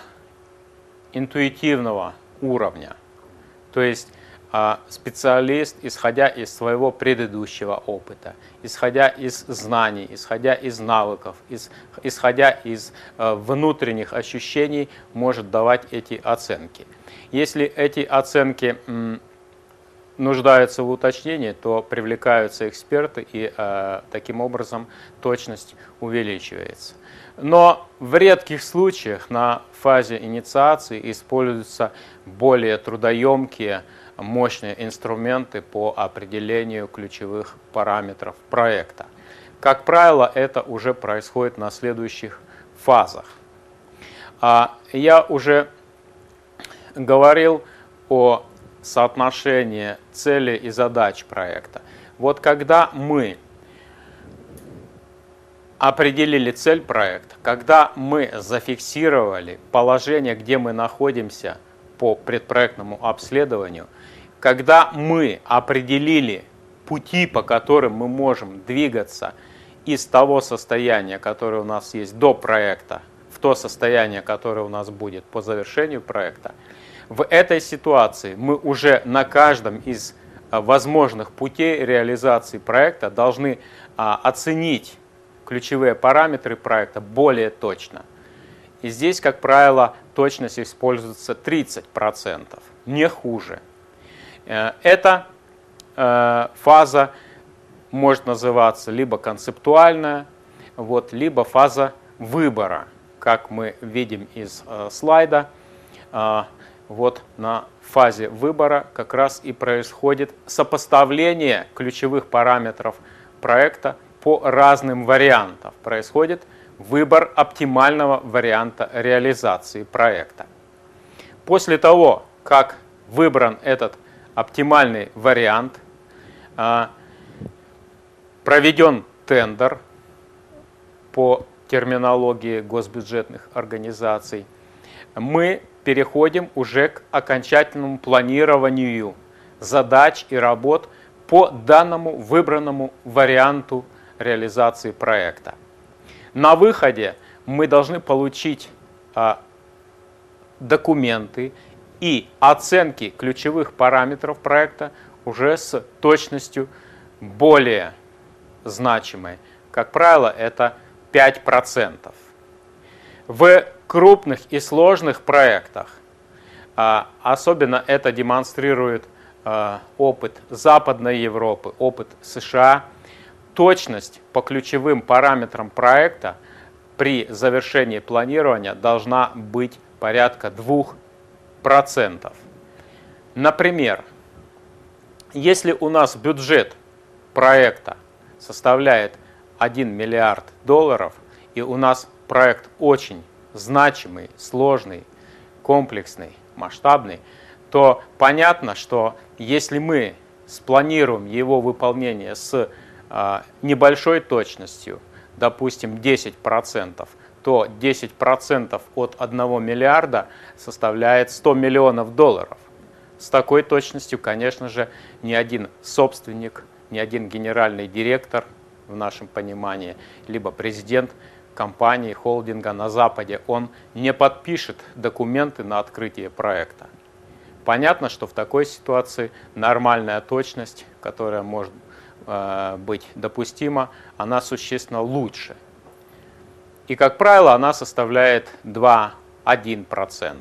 интуитивного уровня. То есть а, специалист, исходя из своего предыдущего опыта, исходя из знаний, исходя из навыков, из, исходя из а, внутренних ощущений, может давать эти оценки. Если эти оценки м, нуждаются в уточнении, то привлекаются эксперты, и э, таким образом точность увеличивается. Но в редких случаях на фазе инициации используются более трудоемкие, мощные инструменты по определению ключевых параметров проекта. Как правило, это уже происходит на следующих фазах. Я уже говорил о соотношении целей и задач проекта. Вот когда мы определили цель проекта, когда мы зафиксировали положение, где мы находимся по предпроектному обследованию, когда мы определили пути, по которым мы можем двигаться из того состояния, которое у нас есть до проекта, в то состояние, которое у нас будет по завершению проекта, в этой ситуации мы уже на каждом из возможных путей реализации проекта должны оценить ключевые параметры проекта более точно. И здесь, как правило, точность используется тридцать процентов, не хуже. Эта фаза может называться либо концептуальная, вот, либо фаза выбора, как мы видим из слайда. Вот на фазе выбора как раз и происходит сопоставление ключевых параметров проекта по разным вариантам. Происходит выбор оптимального варианта реализации проекта. После того, как выбран этот оптимальный вариант, проведен тендер по терминологии госбюджетных организаций, мы переходим уже к окончательному планированию задач и работ по данному выбранному варианту реализации проекта. На выходе мы должны получить а, документы и оценки ключевых параметров проекта уже с точностью более значимой. Как правило, это пять процентов. В крупных и сложных проектах, а, особенно это демонстрирует а, опыт Западной Европы, опыт США, точность по ключевым параметрам проекта при завершении планирования должна быть порядка двух процентов. Например, если у нас бюджет проекта составляет один миллиард долларов, и у нас проект очень значимый, сложный, комплексный, масштабный, то понятно, что если мы спланируем его выполнение с а, небольшой точностью, допустим, десять процентов, то десять процентов от одного миллиарда составляет сто миллионов долларов. С такой точностью, конечно же, ни один собственник, ни один генеральный директор в нашем понимании, либо президент компании, холдинга на Западе, он не подпишет документы на открытие проекта. Понятно, что в такой ситуации нормальная точность, которая может э, быть допустима, она существенно лучше. И, как правило, она составляет два-один процент.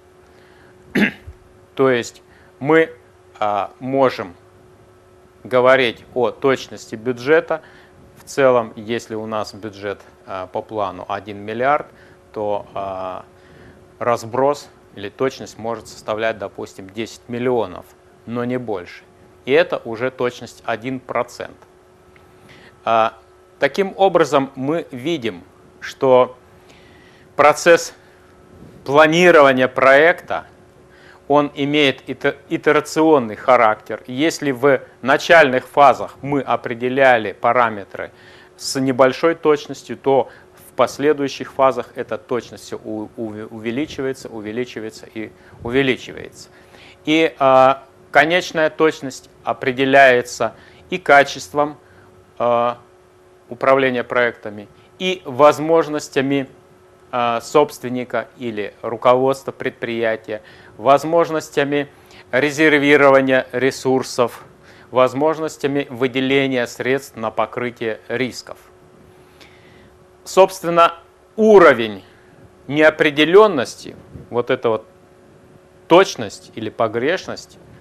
То есть мы э, можем говорить о точности бюджета. В целом, если у нас бюджет э, по плану один миллиард, то э, разброс или точность может составлять, допустим, десять миллионов, но не больше. И это уже точность один процент. Э, таким образом, мы видим, что процесс планирования проекта, он имеет итерационный характер. Если в начальных фазах мы определяли параметры с небольшой точностью, то в последующих фазах эта точность все увеличивается, увеличивается и увеличивается. И э, конечная точность определяется и качеством э, управления проектами, и возможностями э, собственника или руководства предприятия, возможностями резервирования ресурсов, возможностями выделения средств на покрытие рисков. Собственно, уровень неопределенности, вот эта вот точность или погрешность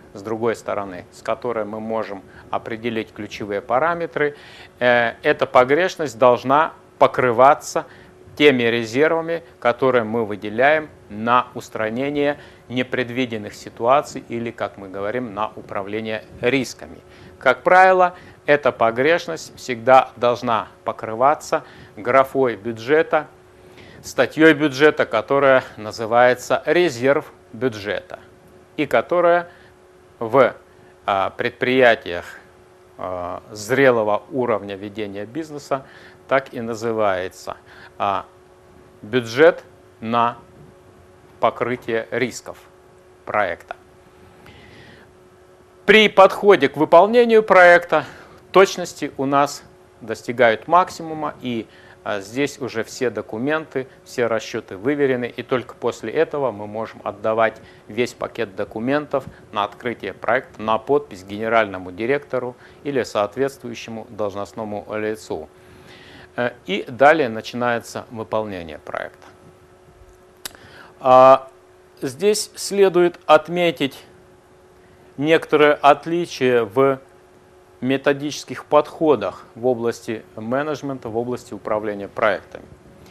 с другой стороны, с которой мы можем определить ключевые параметры, эта погрешность должна покрываться теми резервами, которые мы выделяем на устранение непредвиденных ситуаций или, как мы говорим, на управление рисками. Как правило, эта погрешность всегда должна покрываться графой бюджета, статьей бюджета, которая называется резерв бюджета и которая в предприятиях зрелого уровня ведения бизнеса так и называется бюджет на покрытие рисков проекта. При подходе к выполнению проекта точности у нас достигают максимума, и здесь уже все документы, все расчеты выверены, и только после этого мы можем отдавать весь пакет документов на открытие проекта на подпись генеральному директору или соответствующему должностному лицу. И далее начинается выполнение проекта. Здесь следует отметить некоторые отличия в методических подходах в области менеджмента, в области управления проектами.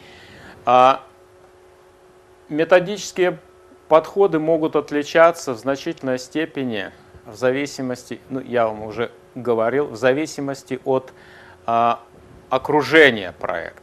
Методические подходы могут отличаться в значительной степени в зависимости, ну, я вам уже говорил, в зависимости от а, окружения проекта.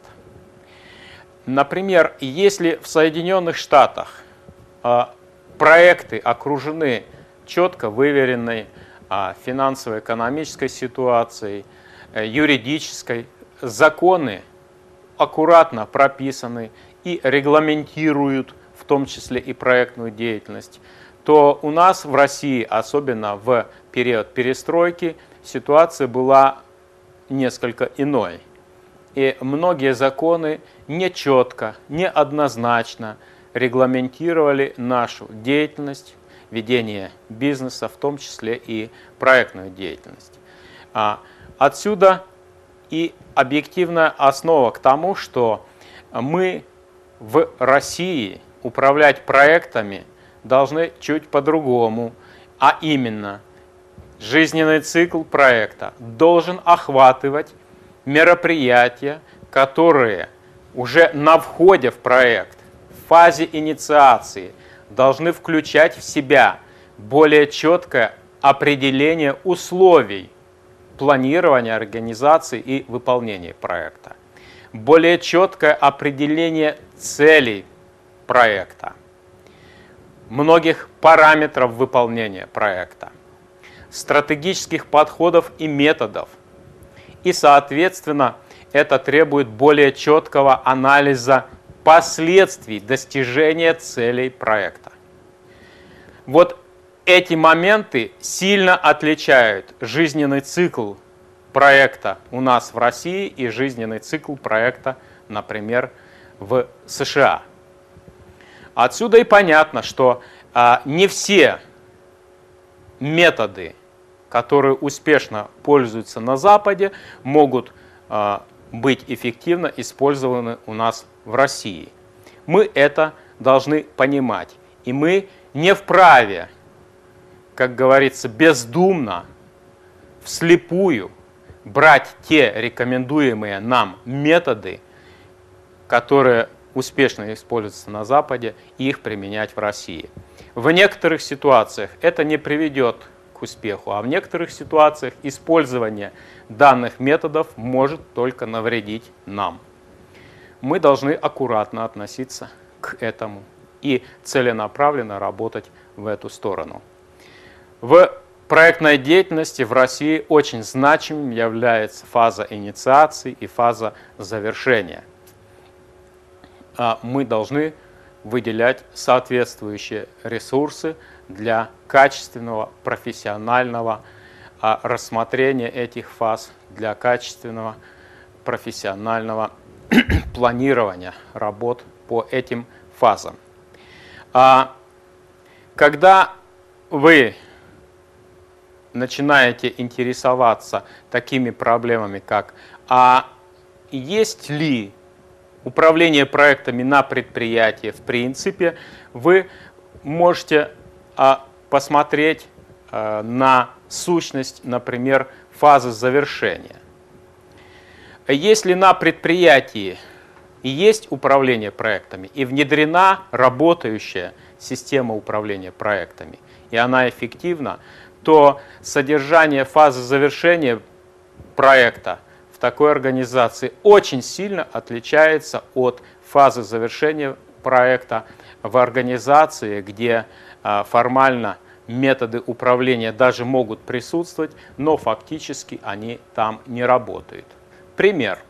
Например, если в Соединенных Штатах а, проекты окружены четко выверенной а, финансово-экономической ситуацией, а, юридической, законы аккуратно прописаны и регламентируют в том числе и проектную деятельность, то у нас в России, особенно в период перестройки, ситуация была несколько иной. И многие законы нечетко, неоднозначно регламентировали нашу деятельность, ведение бизнеса, в том числе и проектную деятельность. Отсюда и объективная основа к тому, что мы в России управлять проектами должны чуть по-другому, а именно жизненный цикл проекта должен охватывать мероприятия, которые уже на входе в проект, в фазе инициации, должны включать в себя более четкое определение условий планирования, организации и выполнения проекта, более четкое определение целей проекта, многих параметров выполнения проекта, стратегических подходов и методов. И, соответственно, это требует более четкого анализа последствий достижения целей проекта. Вот эти моменты сильно отличают жизненный цикл проекта у нас в России и жизненный цикл проекта, например, в США. Отсюда и понятно, что а, не все методы, которые успешно пользуются на Западе, могут а, быть эффективно использованы у нас в России. Мы это должны понимать. И мы не вправе, как говорится, бездумно, вслепую брать те рекомендуемые нам методы, которые успешно используются на Западе, и их применять в России. В некоторых ситуациях это не приведет к успеху, а в некоторых ситуациях использование данных методов может только навредить нам. Мы должны аккуратно относиться к этому и целенаправленно работать в эту сторону. В проектной деятельности в России очень значимым является фаза инициации и фаза завершения. Мы должны выделять соответствующие ресурсы для качественного профессионального рассмотрения этих фаз, для качественного профессионального планирования работ по этим фазам. Когда вы начинаете интересоваться такими проблемами, как а есть ли управление проектами на предприятии, в принципе, вы можете а, посмотреть на сущность, например, фазы завершения. Если на предприятии и есть управление проектами, и внедрена работающая система управления проектами, и она эффективна, то содержание фазы завершения проекта в такой организации очень сильно отличается от фазы завершения проекта в организации, где формально методы управления даже могут присутствовать, но фактически они там не работают. Пример.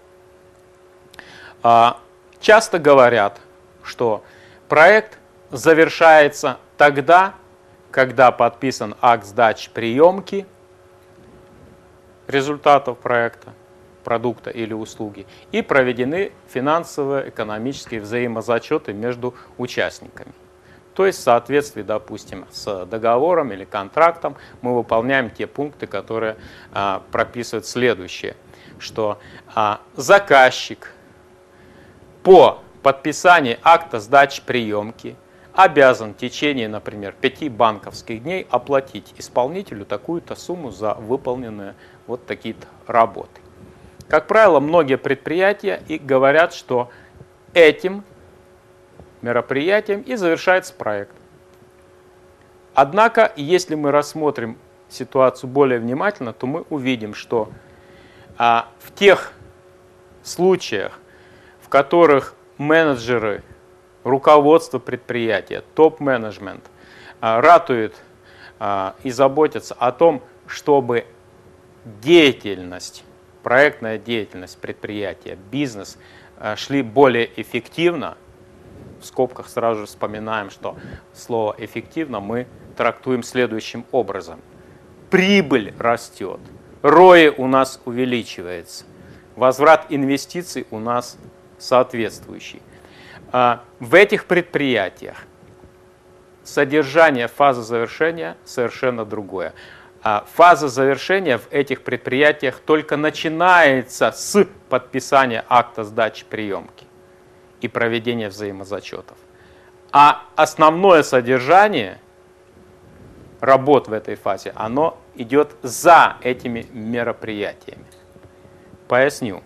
Часто говорят, что проект завершается тогда, когда подписан акт сдачи приемки результатов проекта, продукта или услуги, и проведены финансово-экономические взаимозачеты между участниками. То есть в соответствии, допустим, с договором или контрактом мы выполняем те пункты, которые а, прописывают следующее, что а, заказчик по подписании акта сдачи приемки обязан в течение, например, пяти банковских дней оплатить исполнителю такую-то сумму за выполненные вот такие-то работы. Как правило, многие предприятия и говорят, что этим мероприятием и завершается проект. Однако, если мы рассмотрим ситуацию более внимательно, то мы увидим, что а, в тех случаях, в которых менеджеры, руководство предприятия, топ-менеджмент а, ратуют а, и заботятся о том, чтобы деятельность, проектная деятельность предприятия, бизнес а, шли более эффективно, в скобках сразу же вспоминаем, что слово «эффективно» мы трактуем следующим образом. Прибыль растет, рои у нас увеличивается, возврат инвестиций у нас соответствующий. В этих предприятиях содержание фазы завершения совершенно другое. Фаза завершения в этих предприятиях только начинается с подписания акта сдачи приемки и проведения взаимозачетов. А основное содержание работ в этой фазе, оно идет за этими мероприятиями. Поясню.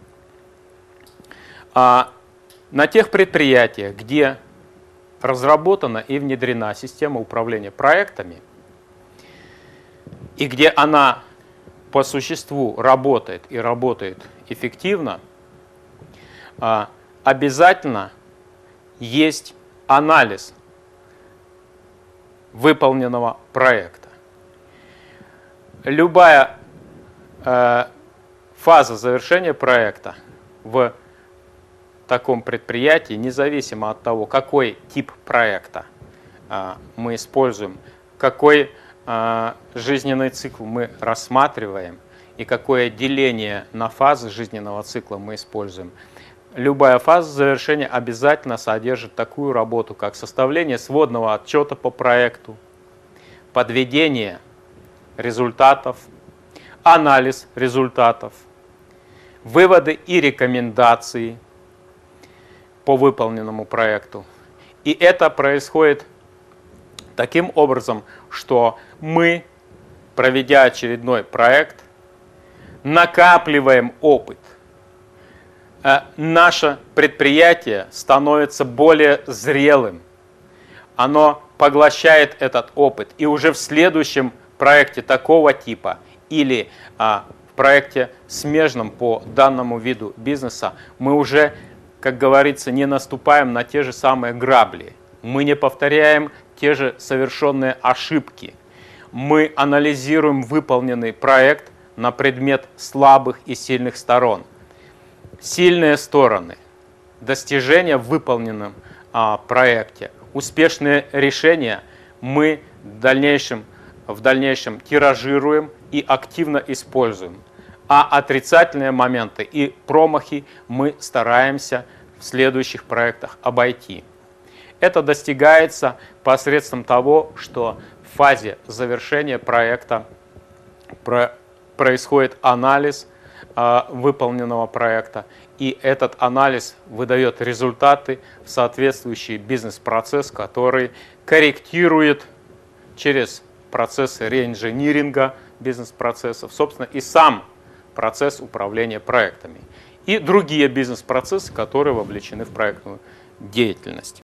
А на тех предприятиях, где разработана и внедрена система управления проектами, и где она по существу работает и работает эффективно, обязательно есть анализ выполненного проекта. Любая э, фаза завершения проекта в таком предприятии, независимо от того, какой тип проекта э, мы используем, какой э, жизненный цикл мы рассматриваем и какое деление на фазы жизненного цикла мы используем, любая фаза завершения обязательно содержит такую работу, как составление сводного отчета по проекту, подведение результатов, анализ результатов, выводы и рекомендации по выполненному проекту. И это происходит таким образом, что мы, проведя очередной проект, накапливаем опыт. Наше предприятие становится более зрелым. Оно поглощает этот опыт. И уже в следующем проекте такого типа или а, в проекте смежном по данному виду бизнеса мы уже, как говорится, не наступаем на те же самые грабли. Мы не повторяем те же совершенные ошибки. Мы анализируем выполненный проект на предмет слабых и сильных сторон. Сильные стороны, достижения в выполненном а, проекте, успешные решения мы в дальнейшем, в дальнейшем тиражируем и активно используем. А отрицательные моменты и промахи мы стараемся в следующих проектах обойти. Это достигается посредством того, что в фазе завершения проекта про, происходит анализ выполненного проекта, и этот анализ выдает результаты в соответствующий бизнес-процесс, который корректирует через процессы реинжиниринга бизнес-процессов, собственно, и сам процесс управления проектами, и другие бизнес-процессы, которые вовлечены в проектную деятельность.